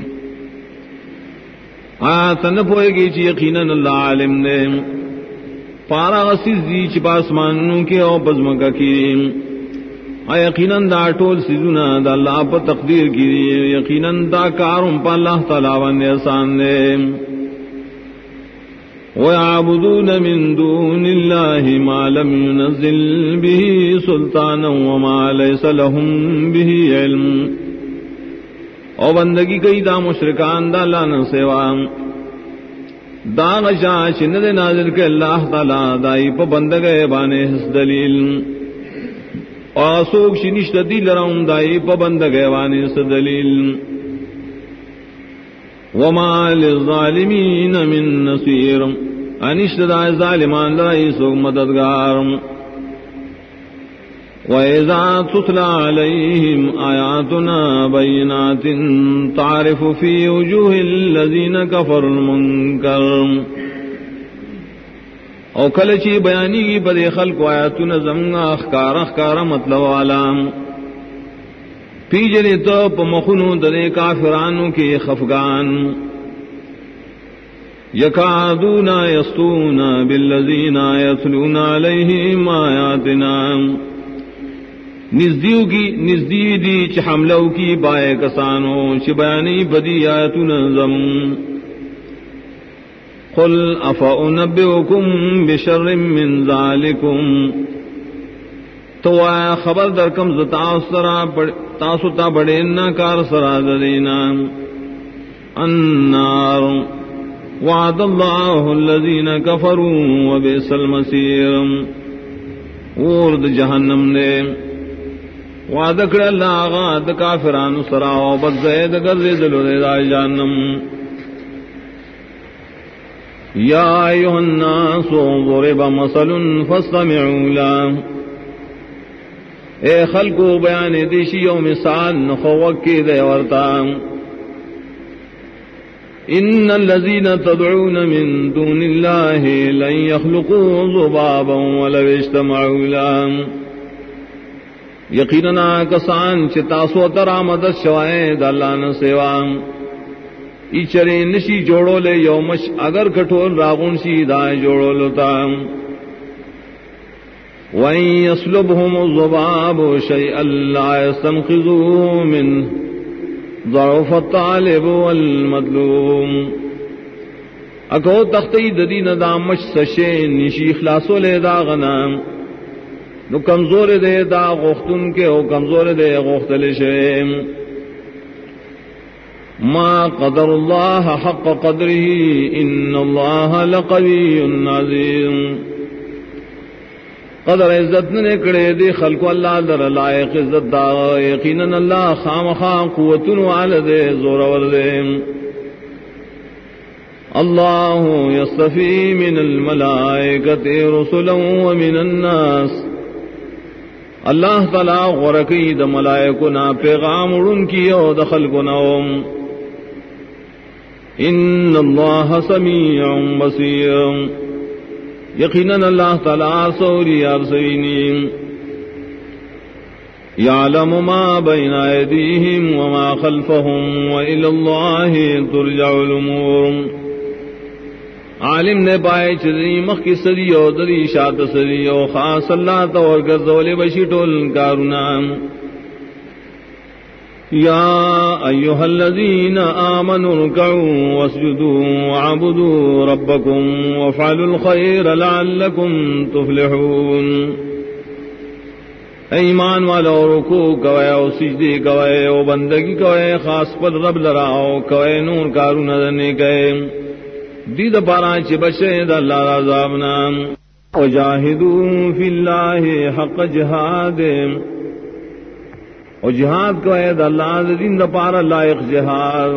Speaker 1: آتن پوئے گی چی یقیناً اللہ عالم نے پارا غسیز دی چپا آسمانوں کے او بزمکا کی. یقیناً دا ٹول سیزونا دا اللہ پا تقدیر کی. یقیناً دا کارم پا اللہ تعالیٰ ونے آسان دے. وَيَعْبُدُونَ مِن دُونِ اللَّهِ مَا لَمْ يُنَزِّلْ بِهِ سُلْطَانًا وَمَا لَيْسَ لَهُم بِهِ عِلْمٌ. او بندگی کئی دا مشرکان دا اللہ نہ سوا دا غشا چند نازل کے اللہ تعالی دائی پا بندگے بانے حس دلیل. اور سوک شنشت دیل رہم دائی پا بندگے بانے حس دلیل. وَمَا لِلظَّالِمِينَ مِن نَصِيرٍ. انشت دا ظالمان لرائی سوک مددگار. وَإِذَا تُتْلَى عَلَيْهِمْ آيَاتُنَا بَيِّنَاتٍ تَعْرِفُ فِي وُجُوهِ الَّذِينَ كَفَرُوا الْمُنكَرَ. او کلچی بیانی کی پدے خلق آیاتنا زمگا اخکار مطلب علام پی جنے تو پمخنو دنے کافرانو کے خفگان. یکادون یسطون بالذین یتلون علیہم آیاتنا. نزدیو دی چ حملو کی بائے کسانو چ بیانی بدی آیاتنا زم. قل افأنبئکم بشر من ذالکم. تو خبر در کم تاسو تا بڑے ناکار سرا دینا. النار وعد اللہ الذین کفروا وبئس المصیر. ورد جہنم نے وعد کر اللہ غاد کافران سرا و بد زید گرد دلو دے جہنم. یا ایھا الناس ضرب مثل فاستمعوا له، اے خلقو بیان دیشی و مثال نخوکی دے ورتا. ان الذين تدعون من دون الله لن يخلقوا ذبابا ولو اجتمعوا له، یقینا کسان چ تاسو تر آمد شوائے د اللہ نہ سوا ایچرے نشی جوڑو لے یومش اگر کٹول راغون سی دائیں جوڑو لتا. وَإِن يَسْلُبْهُمُ الذُّبَابُ شَيْئًا لَّا يَسْتَنقِذُوهُ مِنْهُ ضعف الطالب والمطلوب. اکو تختی ددین دامش سشے نشی خلاصو لے دا غنام نو کمزور دے دا غختن کے او کمزور دے غختل شیم. ما قدر اللہ حق قدره ان اللہ لقوی عزیز. قدر عزت نے کڑے دے خلق اللہ در لائق عزت دا، یقیناً اللہ خامخا قوتن والد زور ورد. اللہ یصطفی من الملائکۃ رسلا ومن الناس، اللہ تعالی غرقی دا ملائکنا پیغام اڑن کی او دا خلقنا. ان اللہ سمیع بصیر، یقیناً اللہ تعالیٰ سوری ارسینی. یعلم ما بین ایدیہم وما خلفہم وإلی اللہ ترجع الامور. عالم نے پائے چدری مخ کی صدی و دری شاد صدی و خاص اللہ تور گردول بشی ٹول کارنا. یا ایھا الذین آمنوا ارکعوا واسجدوا وعبدوا ربکم وافعلوا الخیر لعلکم تفلحون. ایمان والو رکوع کوئے او سجدے کوئے او بندگی کوئے خاص پر رب لراؤ کوئے نور کارون دنے کئے دید پارا چی بچے دا اللہ عذابنا. وجاہدوا فی اللہ حق جہاد، اور جہاد کو اید اللہ دین دا پارا لائق جہاد.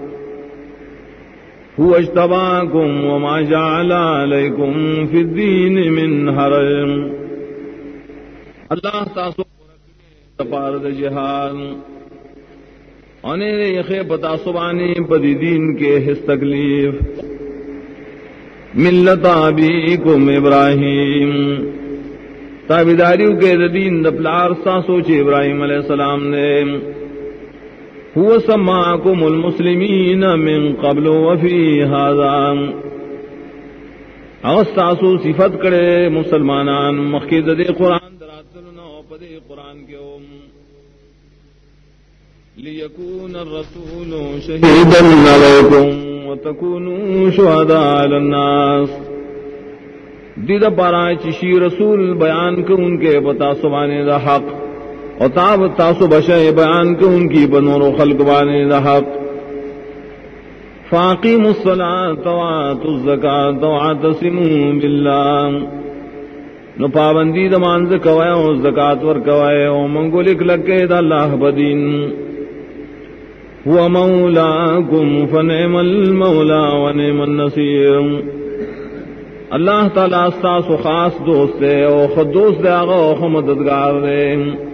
Speaker 1: هو اجتباکم وما جعل علیکم فی الدین من حرج. اللہ تاسو دا پارا دا جہاد انہیں یخے پتا سبانی پدی دین کے حس تکلیف. ملت ابیکم ابراہیم، تابیداریو کے دین دپلار سا سوچے ابراہیم علیہ السلام نے. هو سماکم المسلمین من قبل وفی ھذا، اوستاسو صفت کرے مسلمانان مخید دے قرآن دراتلنا پدے قرآن کے لیکون الرسول شہیدا علیکم وتکونوا شہداء علی الناس. دید پارا چشی رسول بیان کو ان کے بتا سبانے دا حق اور تاب تاسو بشے بیان کو ان کی بنور و خلق بانے دا حق. فاقیموا الصلاۃ وآتوا الزکاۃ واعتصموا باللہ، نو پابندی دا مانز کوئے او زکاة ور کوئے او منگو لکھ لکے دا اللہ بدین. هو مولاکم فنعم المولا ونعم النصیر. اللہ تعالیٰ ساس و خاص دوست ہے اور خود دوست دے آگا اور مددگار دے.